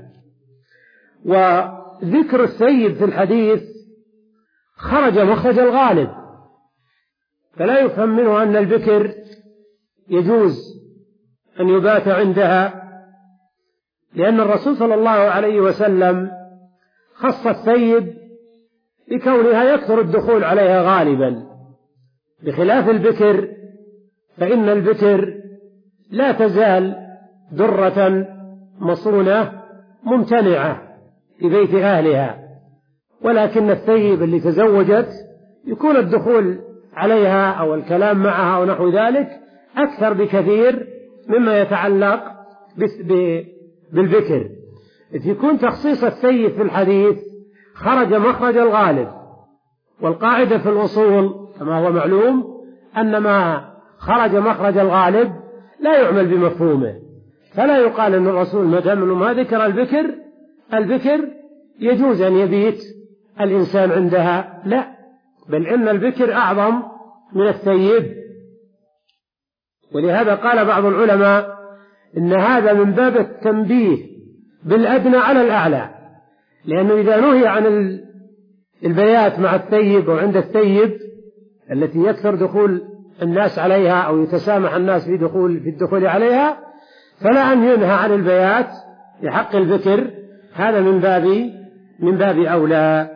وذكر الثيب في الحديث خرج مخرج الغالب، فلا يفهم منه أن البكر يجوز أن يبات عندها، لأن الرسول صلى الله عليه وسلم خص الثيب بكونها يكثر الدخول عليها غالبا، بخلاف البكر فإن البكر لا تزال درة مصونة ممتنعة في بيت أهلها، ولكن الثيب اللي تزوجت يكون الدخول عليها أو الكلام معها أو نحو ذلك أكثر بكثير مما يتعلق بالبكر. إذ يكون تخصيص الثيب في الحديث خرج مخرج الغالب، والقاعدة في الأصول كما هو معلوم أن ما خرج مخرج الغالب لا يعمل بمفهومه، فلا يقال أن الرسول ما دام ما ذكر البكر البكر يجوز أن يبيت الإنسان عندها، لا، بل إن البكر أعظم من الثيب. ولهذا قال بعض العلماء إن هذا من باب التنبيه بالأدنى على الأعلى، لأنه إذا نهي عن البيات مع الثيب وعند الثيب التي يكثر دخول الناس عليها أو يتسامح الناس في دخول في الدخول عليها، فلا أن ينهى عن البيات لحق البكر، هذا من باب من باب أولى.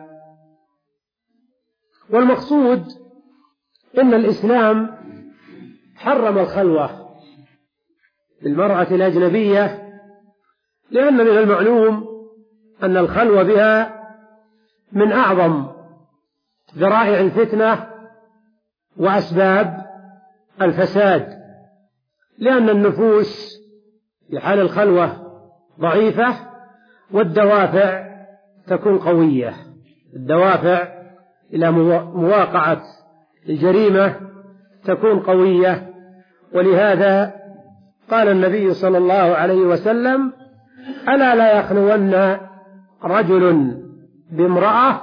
والمقصود إن الإسلام حرم الخلوة بالمرأة الأجنبية، لأن من المعلوم أن الخلوة بها من أعظم ذرائع الفتنة وأسباب الفساد، لأن النفوس في حال الخلوة ضعيفة والدوافع تكون قوية، الدوافع إلى مواقعة الجريمة تكون قوية. ولهذا قال النبي صلى الله عليه وسلم ألا لا يخلون رجل بامرأة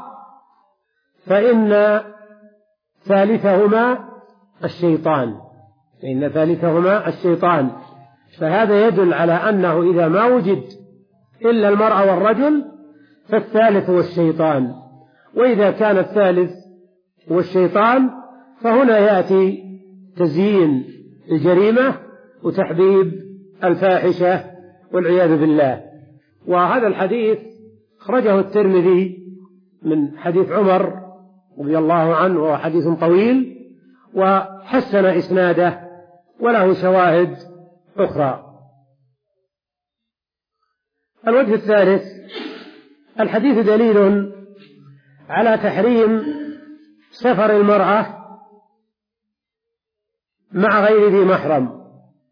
فإن ثالثهما الشيطان فإن ثالثهما الشيطان فهذا يدل على أنه إذا ما وجد إلا المرأة والرجل فالثالث هو الشيطان، وإذا كان الثالث هو الشيطان فهنا يأتي تزيين الجريمة وتحبيب الفاحشة والعياذ بالله. وهذا الحديث خرجه الترمذي من حديث عمر رضي الله عنه، وهو حديث طويل وحسن إسناده وله شواهد أخرى. الوجه الثالث: الحديث دليل على تحريم سفر المرأة مع غير ذي محرم،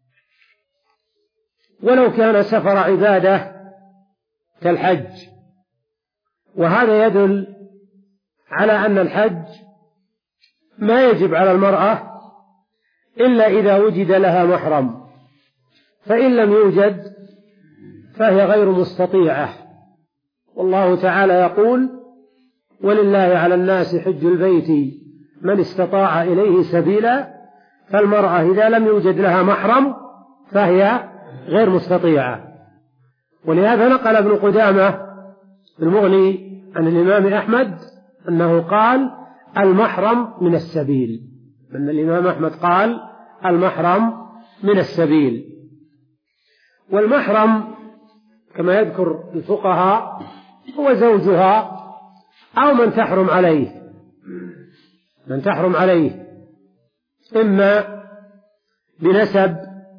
ولو كان سفر عبادة كالحج، وهذا يدل على أن الحج ما يجب على المرأة إلا إذا وجد لها محرم، فإن لم يوجد فهي غير مستطيعة. والله تعالى يقول: ولله على الناس حج البيت من استطاع إليه سبيلا، فالمرأة إذا لم يوجد لها محرم فهي غير مستطيعة. ولهذا نقل ابن قدامة في المغني عن الإمام أحمد أنه قال: المحرم من السبيل، أن الإمام أحمد قال: المحرم من السبيل. والمحرم كما يذكر الفقهاء هو زوجها أو من تحرم عليه من تحرم عليه إما بنسب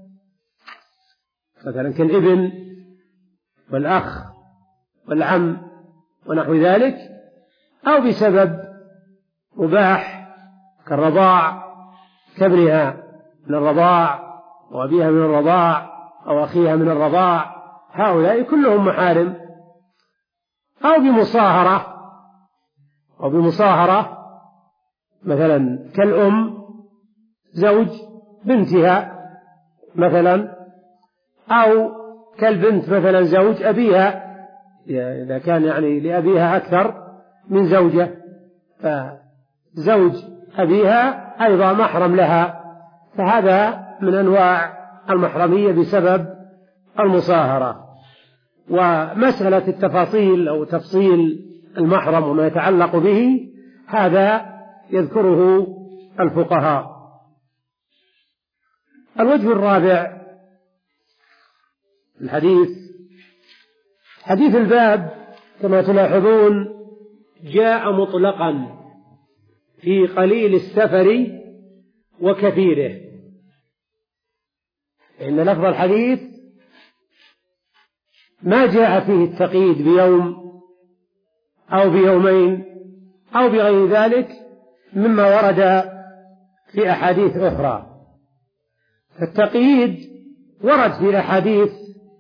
مثلا كالابن والأخ والعم ونحو ذلك، أو بسبب مباح كالرضاع كابنها من الرضاع وأبيها من الرضاع أو أخيها من الرضاع، هؤلاء كلهم محارم. أو بمصاهرة أو بمصاهرة مثلا كالأم زوج بنتها مثلا، أو كالبنت مثلا زوج أبيها إذا كان يعني لأبيها أكثر من زوجة، فزوج أبيها أيضا محرم لها، فهذا من أنواع المحرمية بسبب المصاهرة. ومسألة التفاصيل أو تفصيل المحرم وما يتعلق به هذا يذكره الفقهاء. الوجه الرابع الحديث حديث الباب كما تلاحظون جاء مطلقا في قليل السفر وكثيره، إن لفظ الحديث ما جاء فيه التقييد بيوم أو بيومين أو بغير ذلك مما ورد في أحاديث أخرى. فالتقييد ورد في أحاديث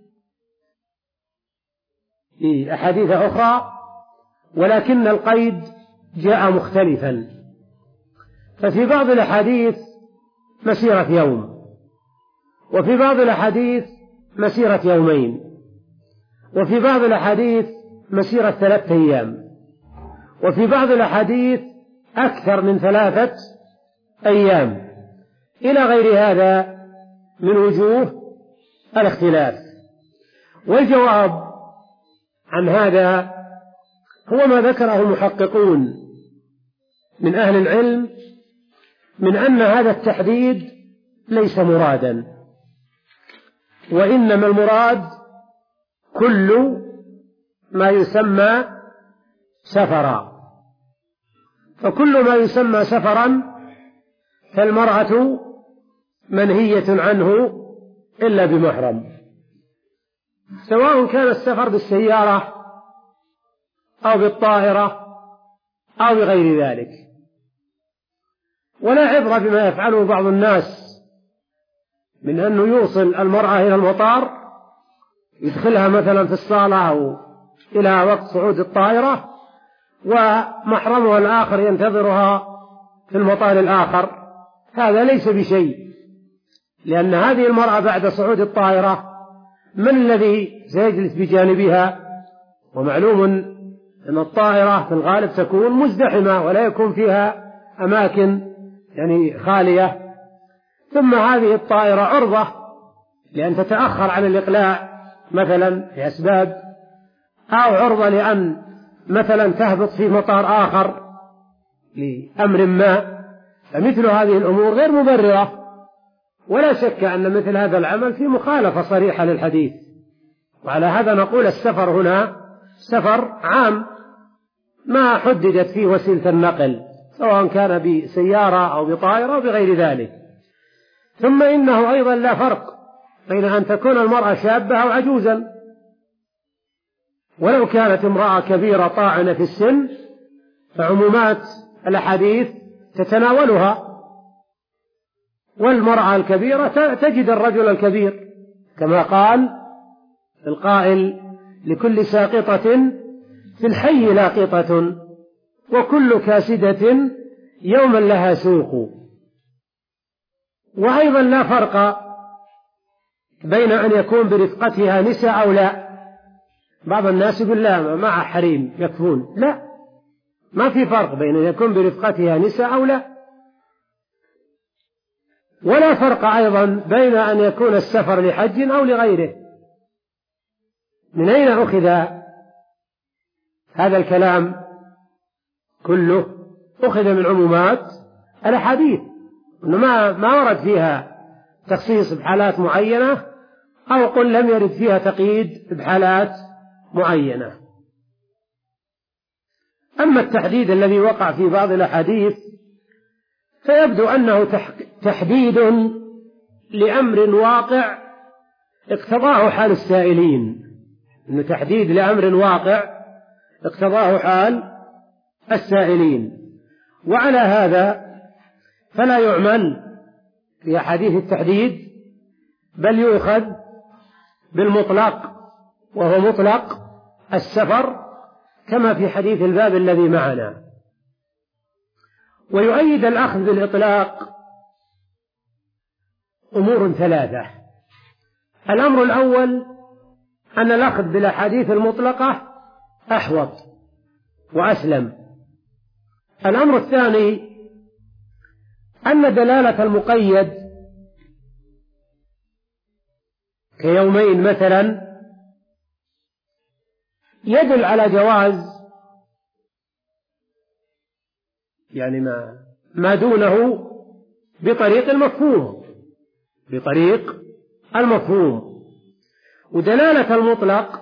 في أحاديث أخرى، ولكن القيد جاء مختلفا، ففي بعض الأحاديث مسيرة يوم، وفي بعض الأحاديث مسيرة يومين، وفي بعض الأحاديث مسيرة ثلاثة أيام، وفي بعض الأحاديث أكثر من ثلاثة أيام، إلى غير هذا من وجوه الاختلاف. والجواب عن هذا هو ما ذكره المحققون من أهل العلم من أن هذا التحديد ليس مرادا، وإنما المراد كل ما يسمى سفرا، فكل ما يسمى سفرا فالمرأة منهية عنه إلا بمحرم، سواء كان السفر بالسيارة أو بالطائرة أو بغير ذلك. ولا عبرة بما يفعله بعض الناس من أنه يوصل المرأة إلى المطار يدخلها مثلا في الصالة أو إلى وقت صعود الطائرة ومحرمها الآخر ينتظرها في المطار الآخر، هذا ليس بشيء، لأن هذه المرأة بعد صعود الطائرة من الذي سيجلس بجانبها؟ ومعلوم أن الطائرة في الغالب تكون مزدحمة ولا يكون فيها أماكن يعني خالية، ثم هذه الطائرة عرضة لأن تتأخر عن الإقلاع مثلا في أسباب، أو عرضة لأن مثلا تهبط في مطار آخر لأمر ما، فمثل هذه الأمور غير مبررة، ولا شك أن مثل هذا العمل في مخالفة صريحة للحديث. وعلى هذا نقول السفر هنا سفر عام ما حددت فيه وسيلة النقل، سواء كان بسيارة أو بطائرة أو بغير ذلك. ثم إنه أيضا لا فرق بين أن تكون المرأة شابة أو عجوزا، ولو كانت امرأة كبيرة طاعنة في السن فعمومات الأحاديث تتناولها، والمرأة الكبيرة تجد الرجل الكبير، كما قال القائل لكل ساقطة في الحي لاقطة وكل كاسدة يوما لها سوق. وأيضا لا فرق بين أن يكون برفقتها نساء أو لا. بعض الناس يقول لا مع حريم يكفون، لا، ما في فرق بين أن يكون برفقتها نساء أو لا. ولا فرق أيضا بين أن يكون السفر لحج أو لغيره. من أين أخذ هذا الكلام كله؟ أخذ من عمومات الأحاديث، إنه ما ما ورد فيها تخصيص بحالات معينة، أو قل لم يرد فيها تقييد بحالات معينة. أما التحديد الذي وقع في بعض الأحاديث فيبدو أنه تحديد لأمر واقع اقتضاه حال السائلين، أنه تحديد لأمر واقع اقتضاه حال السائلين. وعلى هذا فلا يعمل في أحاديث التحديد، بل يؤخذ بالمطلق، وهو مطلق السفر، كما في حديث الباب الذي معنا. ويؤيد الأخذ بالإطلاق أمور ثلاثة. الأمر الأول أن الأخذ بالأحاديث المطلقة أحوط وأسلم. الأمر الثاني أن دلالة المقيد كيومين مثلا يدل على جواز يعني ما, ما دونه بطريق المفهوم بطريق المفهوم ودلالة المطلق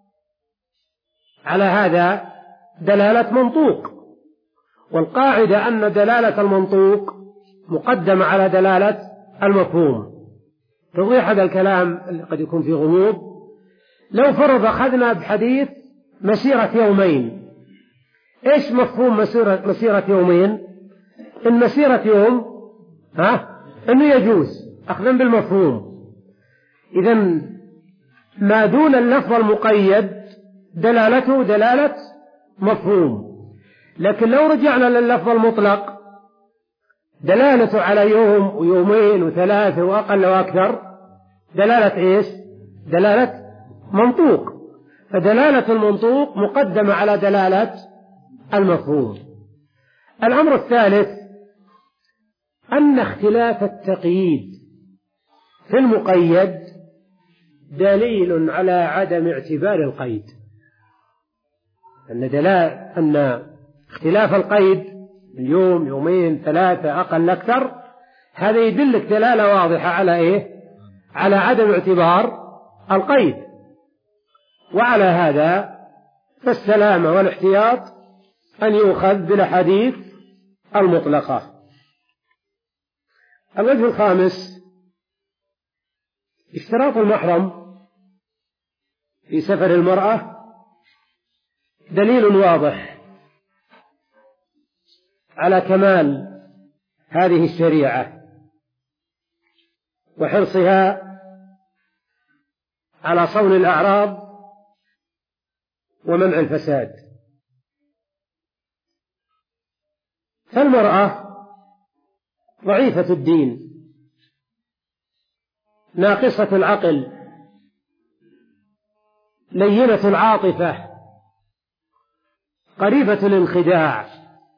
على هذا دلالة منطوق، والقاعدة أن دلالة المنطوق مقدمة على دلالة المفهوم. توضيح هذا الكلام اللي قد يكون فيه غموض: لو فرض أخذنا بحديث مسيرة يومين، إيش مفهوم مسيرة, مسيرة يومين؟ إن مسيرة يوم ها إنه يجوز أخذا بالمفهوم. إذن ما دون اللفظ المقيد دلالته دلالة مفهوم. لكن لو رجعنا لللفظ المطلق دلالته على يوم ويومين وثلاثة وأقل وأكثر دلالة إيش؟ دلالة منطوق. فدلالة المنطوق مقدمة على دلالة المفهوم. الأمر الثالث أن اختلاف التقييد في المقيد دليل على عدم اعتبار القيد. أن دلالة أن اختلاف القيد اليوم يومين ثلاثة أقل أكثر هذا يدلك دلالة واضحة على إيه؟ على عدم اعتبار القيد. وعلى هذا فالسلامة والاحتياط أن يؤخذ بالأحاديث المطلقة. الوجه الخامس اشتراط المحرم في سفر المرأة دليل واضح على كمال هذه الشريعة وحرصها على صون الأعراض ومنع الفساد. فالمرأة ضعيفة الدين ناقصة العقل لينة العاطفة قريبة الانخداع،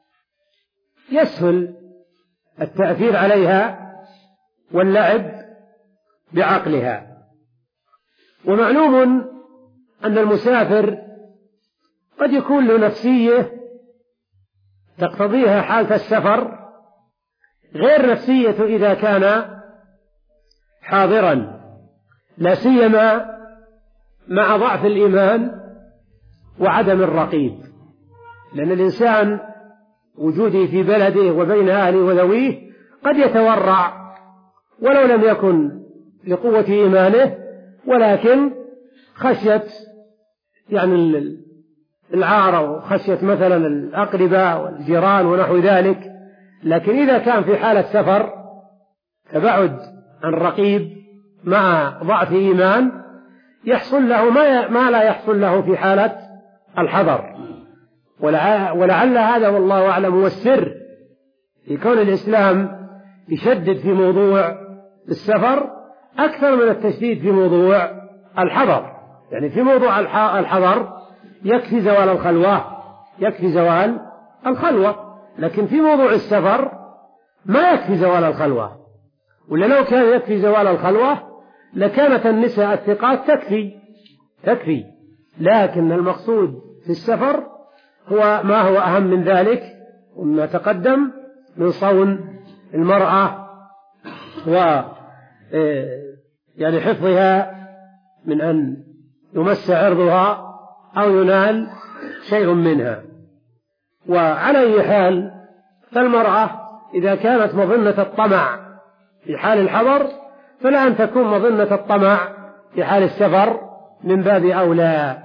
يسهل التأثير عليها واللعب بعقلها. ومعلوم أن المسافر قد يكون له نفسية تقتضيها حالة السفر غير نفسيته إذا كان حاضرا، لا سيما مع ضعف الإيمان وعدم الرقيب، لأن الإنسان وجوده في بلده وبين أهله وذويه قد يتورع ولو لم يكن لقوة إيمانه، ولكن خشية يعني العار وخشية مثلا الأقرباء والجيران ونحو ذلك. لكن إذا كان في حالة سفر تبعد عن رقيب مع ضعف إيمان يحصل له ما لا يحصل له في حالة الحضر. ولعل هذا والله أعلم هو السر في كون الإسلام يشدد في موضوع السفر أكثر من التشديد في موضوع الحضر. يعني في موضوع الحضر يكفي زوال الخلوة يكفي زوال الخلوة لكن في موضوع السفر ما يكفي زوال الخلوة. ولا لو كان يكفي زوال الخلوة لكانت النساء الثقات تكفي تكفي لكن المقصود في السفر هو ما هو أهم من ذلك وما تقدم من صون المرأة يعني حفظها من أن يمس عرضها أو ينال شيء منها. وعلى أي حال فالمرأة إذا كانت مظنة الطمع في حال الحضر فلا أن تكون مظنة الطمع في حال السفر من باب أولى.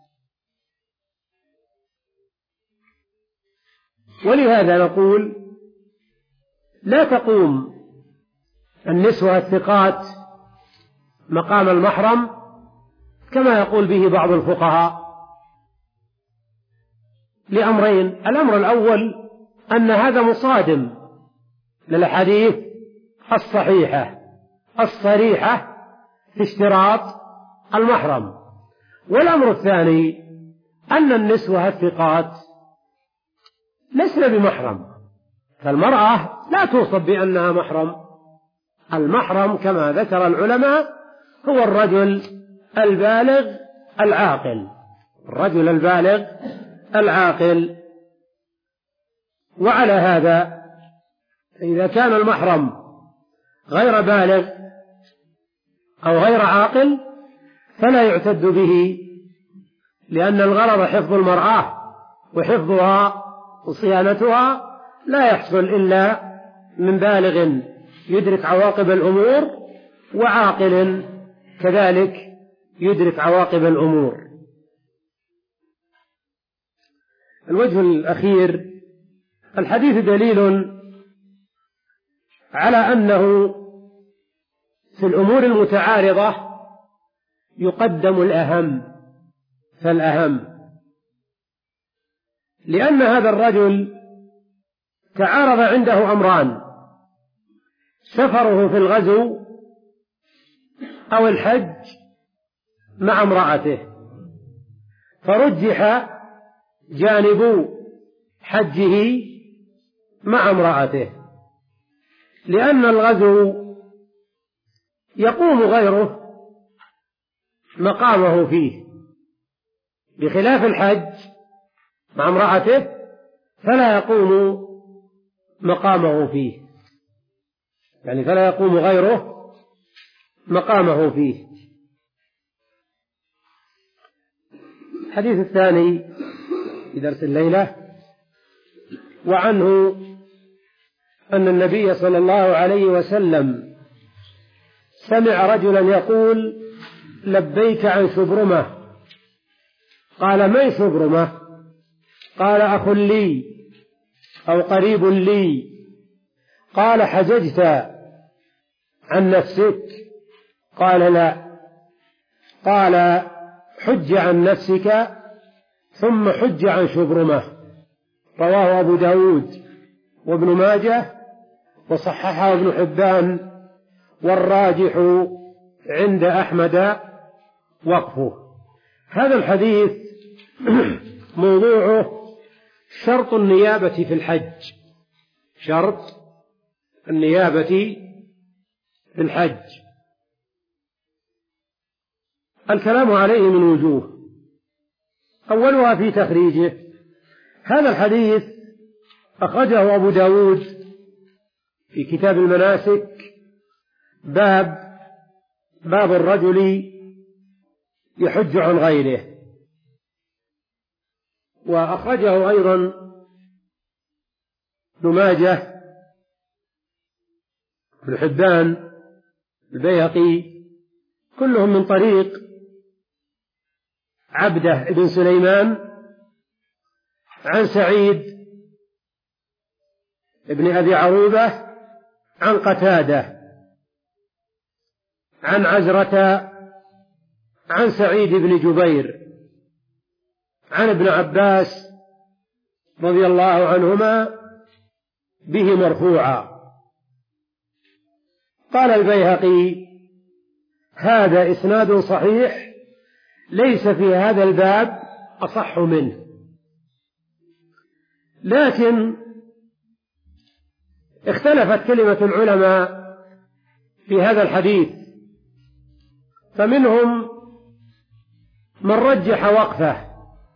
ولهذا نقول لا تقوم النسوة الثقات مقام المحرم كما يقول به بعض الفقهاء لأمرين: الأمر الأول أن هذا مصادم للأحاديث الصحيحة الصريحة في اشتراط المحرم، والأمر الثاني أن النسوة الثقات لسن بمحرم، فالمرأة لا توصف بأنها محرم. المحرم كما ذكر العلماء هو الرجل البالغ العاقل، الرجل البالغ العاقل. وعلى هذا إذا كان المحرم غير بالغ أو غير عاقل فلا يعتد به، لأن الغرض حفظ المرأة وحفظها وصيانتها لا يحصل إلا من بالغ يدرك عواقب الأمور وعاقل كذلك يدرك عواقب الأمور. الوجه الأخير: الحديث دليل على أنه في الأمور المتعارضة يقدم الأهم فالأهم، لأن هذا الرجل تعارض عنده أمران: سفره في الغزو أو الحج مع امرأته، فرجح جانب حجه مع امرأته، لأن الغزو يقوم غيره مقامه فيه، بخلاف الحج مع امرأته فلا يقوم مقامه فيه، يعني فلا يقوم غيره مقامه فيه. الحديث الثاني في درس الليلة: وعنه أن النبي صلى الله عليه وسلم سمع رجلا يقول: لبيك عن شبرمة. قال: من شبرمة؟ قال: أخ لي أو قريب لي. قال: حججت عن نفسك؟ قال: لا. قال: حج عن نفسك ثم حج عن شبرمة. رواه أبو داود وابن ماجه وصححه ابن حبان، والراجح عند أحمد وقفه. هذا الحديث موضوعه شرط النيابة في الحج، شرط النيابة في الحج. الكلام عليه من وجوه: أولها في تخريجه. هذا الحديث أخرجه أبو داود في كتاب المناسك، باب باب الرجل يحج عن غيره، وأخرجه أيضا ابن ماجه، ابن حبان، البيهقي، كلهم من طريق عبده بن سليمان عن سعيد ابن أبي عروبة عن قتادة عن عزرة عن سعيد بن جبير عن ابن عباس رضي الله عنهما به مرفوعا. قال البيهقي: هذا إسناد صحيح ليس في هذا الباب أصح منه، لكن اختلفت كلمة العلماء في هذا الحديث، فمنهم من رجح وقفه،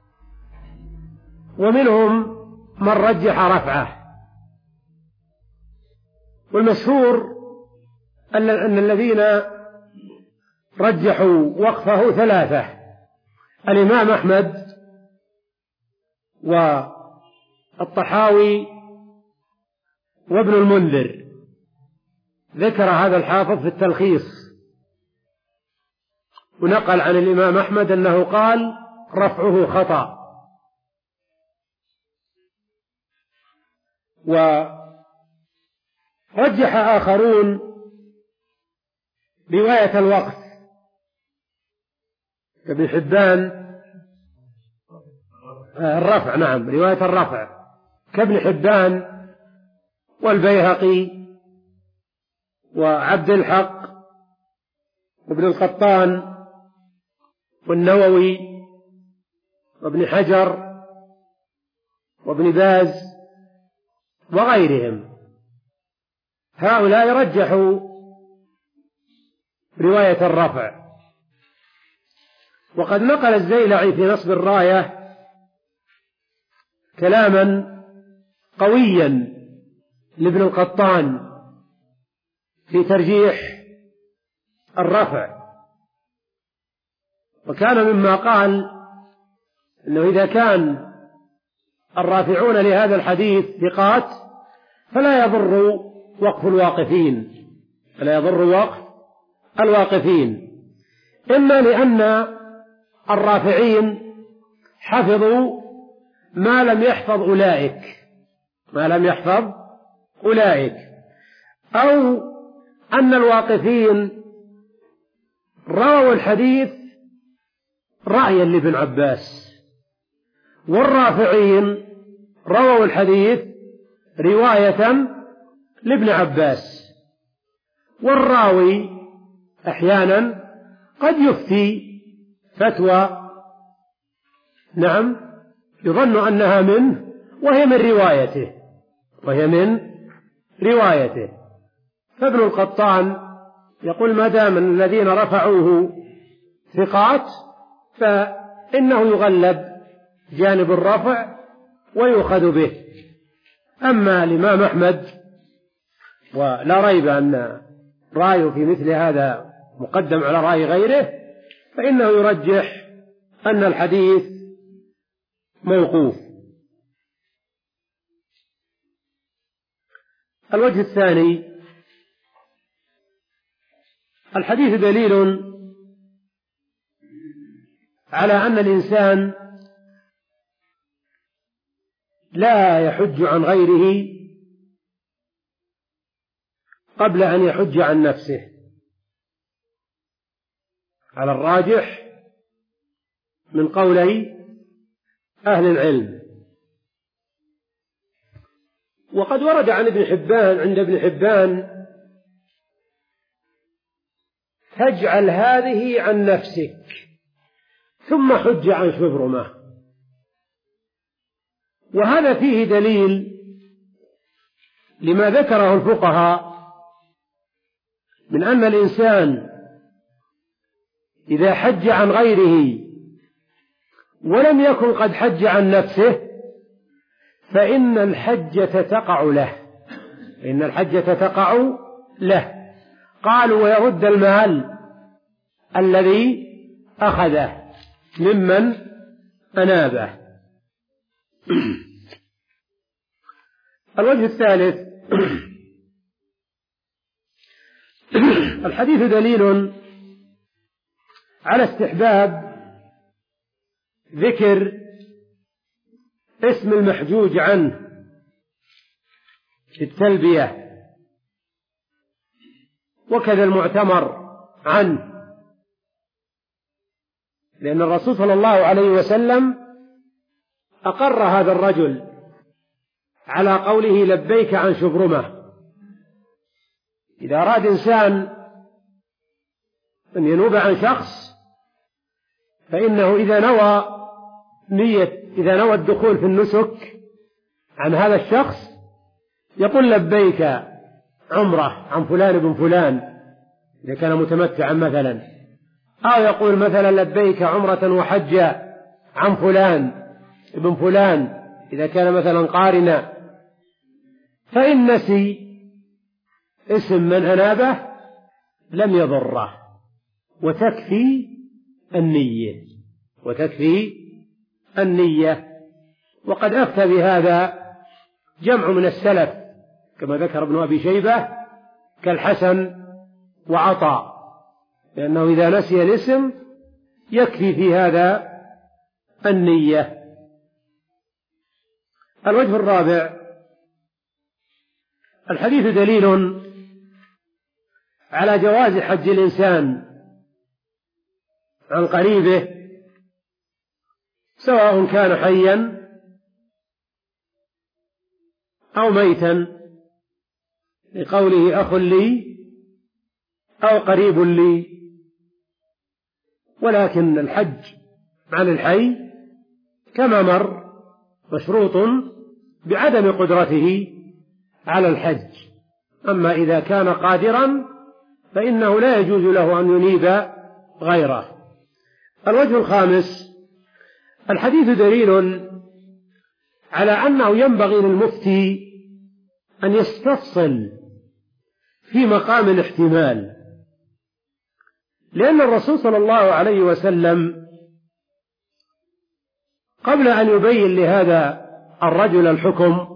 ومنهم من رجح رفعه، والمشهور أن الذين رجحوا وقفه ثلاثة: الإمام أحمد والطحاوي وابن المنذر. ذكر هذا الحافظ في التلخيص ونقل عن الإمام أحمد أنه قال: رفعه خطأ. ورجح آخرون رواية الوقف كابن حبان، الرفع نعم رواية الرفع كابن حبان والبيهقي وعبد الحق وابن القطان والنووي وابن حجر وابن باز وغيرهم. هؤلاء رجحوا رواية الرفع. وقد نقل الزيلعي في نصب الراية كلاما قويا لابن القطان في ترجيح الرفع، وكان مما قال أنه إذا كان الرافعون لهذا الحديث ثقات فلا يضر وقف الواقفين فلا يضر وقف الواقفين إما لأن الرافعين حفظوا ما لم يحفظ أولئك ما لم يحفظ أولئك أو أن الواقفين رووا الحديث رأيا لابن عباس، والرافعين رووا الحديث رواية لابن عباس. والراوي أحيانا قد يفتي فتوى نعم يظن أنها منه وهي من روايته وهي من روايته فابن القطان يقول: ما دام الذين رفعوه ثقات فإنه يغلب جانب الرفع ويؤخذ به. أما الإمام أحمد ولا ريب أن رأيه في مثل هذا مقدم على رأي غيره، فإنه يرجح أن الحديث موقوف. الوجه الثاني: الحديث دليل على أن الإنسان لا يحج عن غيره قبل أن يحج عن نفسه على الراجح من قولي أهل العلم. وقد ورد عن ابن حبان عند ابن حبان: تجعل هذه عن نفسك ثم حج عن شبرمة. وهذا فيه دليل لما ذكره الفقهاء من أن الإنسان إذا حج عن غيره ولم يكن قد حج عن نفسه فإن الحجة تقع له فإن الحجة تقع له قالوا: ويرد المال الذي أخذه ممن أنابه. الوجه الثالث: الحديث دليل على استحباب ذكر اسم المحجوج عنه في التلبية، وكذا المعتمر عنه، لأن الرسول صلى الله عليه وسلم أقر هذا الرجل على قوله: لبيك عن شبرمة. إذا أراد إنسان أن ينوب عن شخص فإنه إذا نوى نية إذا نوى الدخول في النسك عن هذا الشخص يقول: لبيك عمرة عن فلان بن فلان إذا كان متمتعا مثلا، أو يقول مثلا: لبيك عمرة وحجة عن فلان ابن فلان إذا كان مثلا قارنا. فإن نسي اسم من أنابه لم يضره، وتكفي النية وتكفي النية وقد أفتى بهذا جمع من السلف كما ذكر ابن أبي شيبة كالحسن وعطاء، لأنه إذا نسي الاسم يكفي في هذا النية. الوجه الرابع: الحديث دليل على جواز حج الإنسان عن قريبه سواء كان حيا أو ميتا، لقوله أخ لي أو قريب لي، ولكن الحج عن الحي كما مر مشروط بعدم قدرته على الحج، أما إذا كان قادرا فإنه لا يجوز له أن ينيب غيره. الوجه الخامس: الحديث دليل على أنه ينبغي للمفتي أن يستفصل في مقام الاحتمال، لأن الرسول صلى الله عليه وسلم قبل أن يبين لهذا الرجل الحكم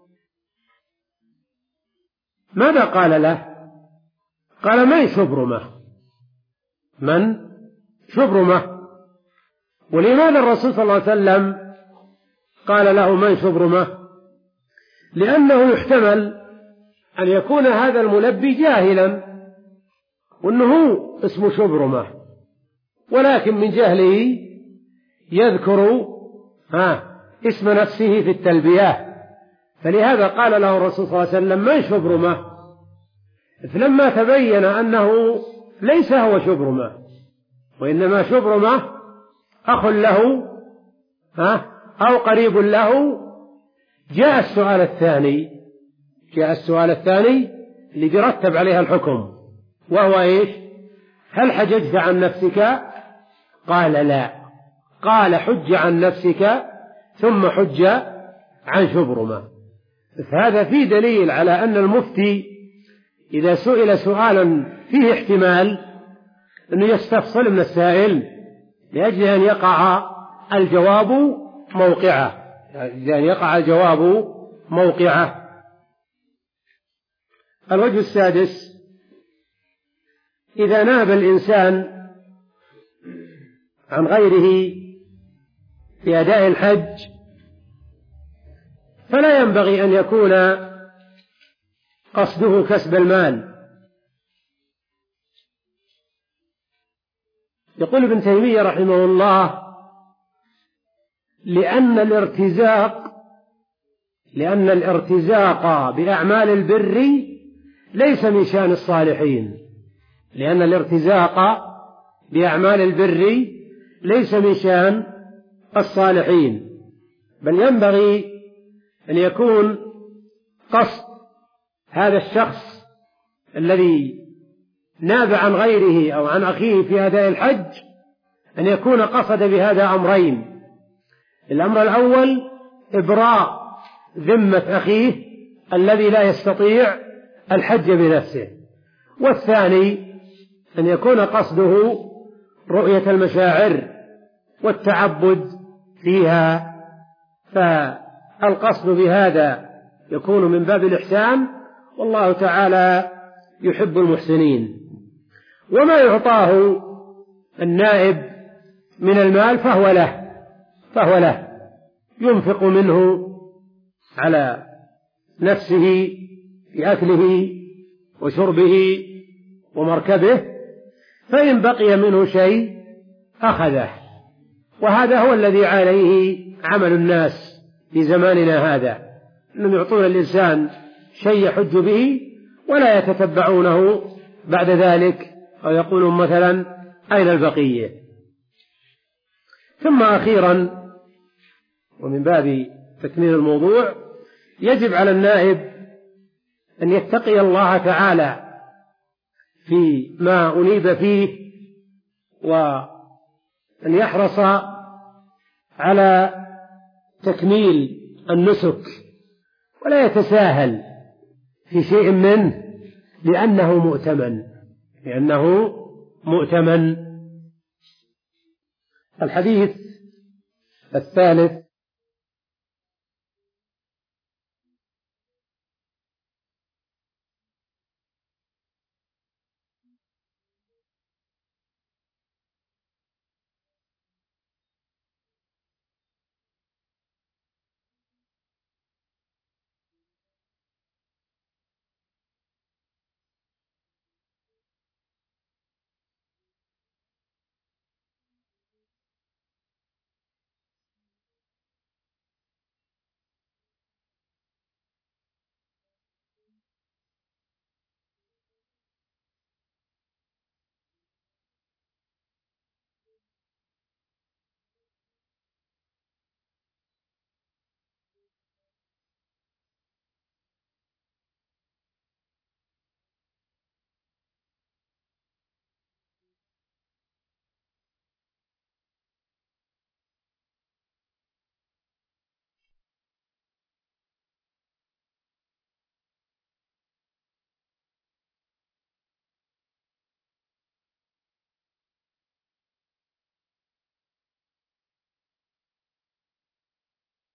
ماذا قال له؟ قال: من شبرمة؟ من شبرمة؟ ولماذا الرسول صلى الله عليه وسلم قال له من شبرمة؟ لأنه يحتمل أن يكون هذا الملبي جاهلا وأنه اسمه شبرمة، ولكن من جهله يذكر ها اسم نفسه في التلبية، فلهذا قال له الرسول صلى الله عليه وسلم من شبرمة، فلما تبين أنه ليس هو شبرمة وإنما شبرمة أخ له ها أو قريب له، جاء السؤال الثاني جاء السؤال الثاني اللي يرتب عليها الحكم، وهو إيش؟ هل حججت عن نفسك؟ قال لا. قال: حج عن نفسك ثم حج عن شبرمة. فهذا فيه دليل على أن المفتي إذا سئل سؤالا فيه احتمال أنه يستفصل من السائل لأجل أن يقع الجواب موقعه لأن يقع الجواب موقعه. الوجه السادس: إذا ناب الإنسان عن غيره في أداء الحج فلا ينبغي أن يكون قصده كسب المال. يقول ابن تيمية رحمه الله: لأن الارتزاق لأن الارتزاق بأعمال البر ليس من شأن الصالحين لأن الارتزاق بأعمال البر ليس من شأن الصالحين، بل ينبغي أن يكون قصد هذا الشخص الذي ناب عن غيره أو عن أخيه في أداء الحج أن يكون قصد بهذا أمرين: الأمر الأول إبراء ذمة أخيه الذي لا يستطيع الحج بنفسه، والثاني أن يكون قصده رؤية المشاعر والتعبد فيها، فالقصد بهذا يكون من باب الإحسان، والله تعالى يحب المحسنين. وما يعطاه النائب من المال فهو له فهو له ينفق منه على نفسه في أكله وشربه ومركبه، فإن بقي منه شيء أخذه، وهذا هو الذي عليه عمل الناس في زماننا هذا، أنهم يعطون الإنسان شيء يحج به ولا يتتبعونه بعد ذلك، أو يقولون مثلا أين البقية. ثم أخيرا ومن باب تكميل الموضوع، يجب على النائب أن يتقي الله تعالى في ما أنيب فيه، وأن يحرص على تكميل النسك ولا يتساهل في شيء منه، لأنه مؤتمن لأنه مؤتمن. الحديث الثالث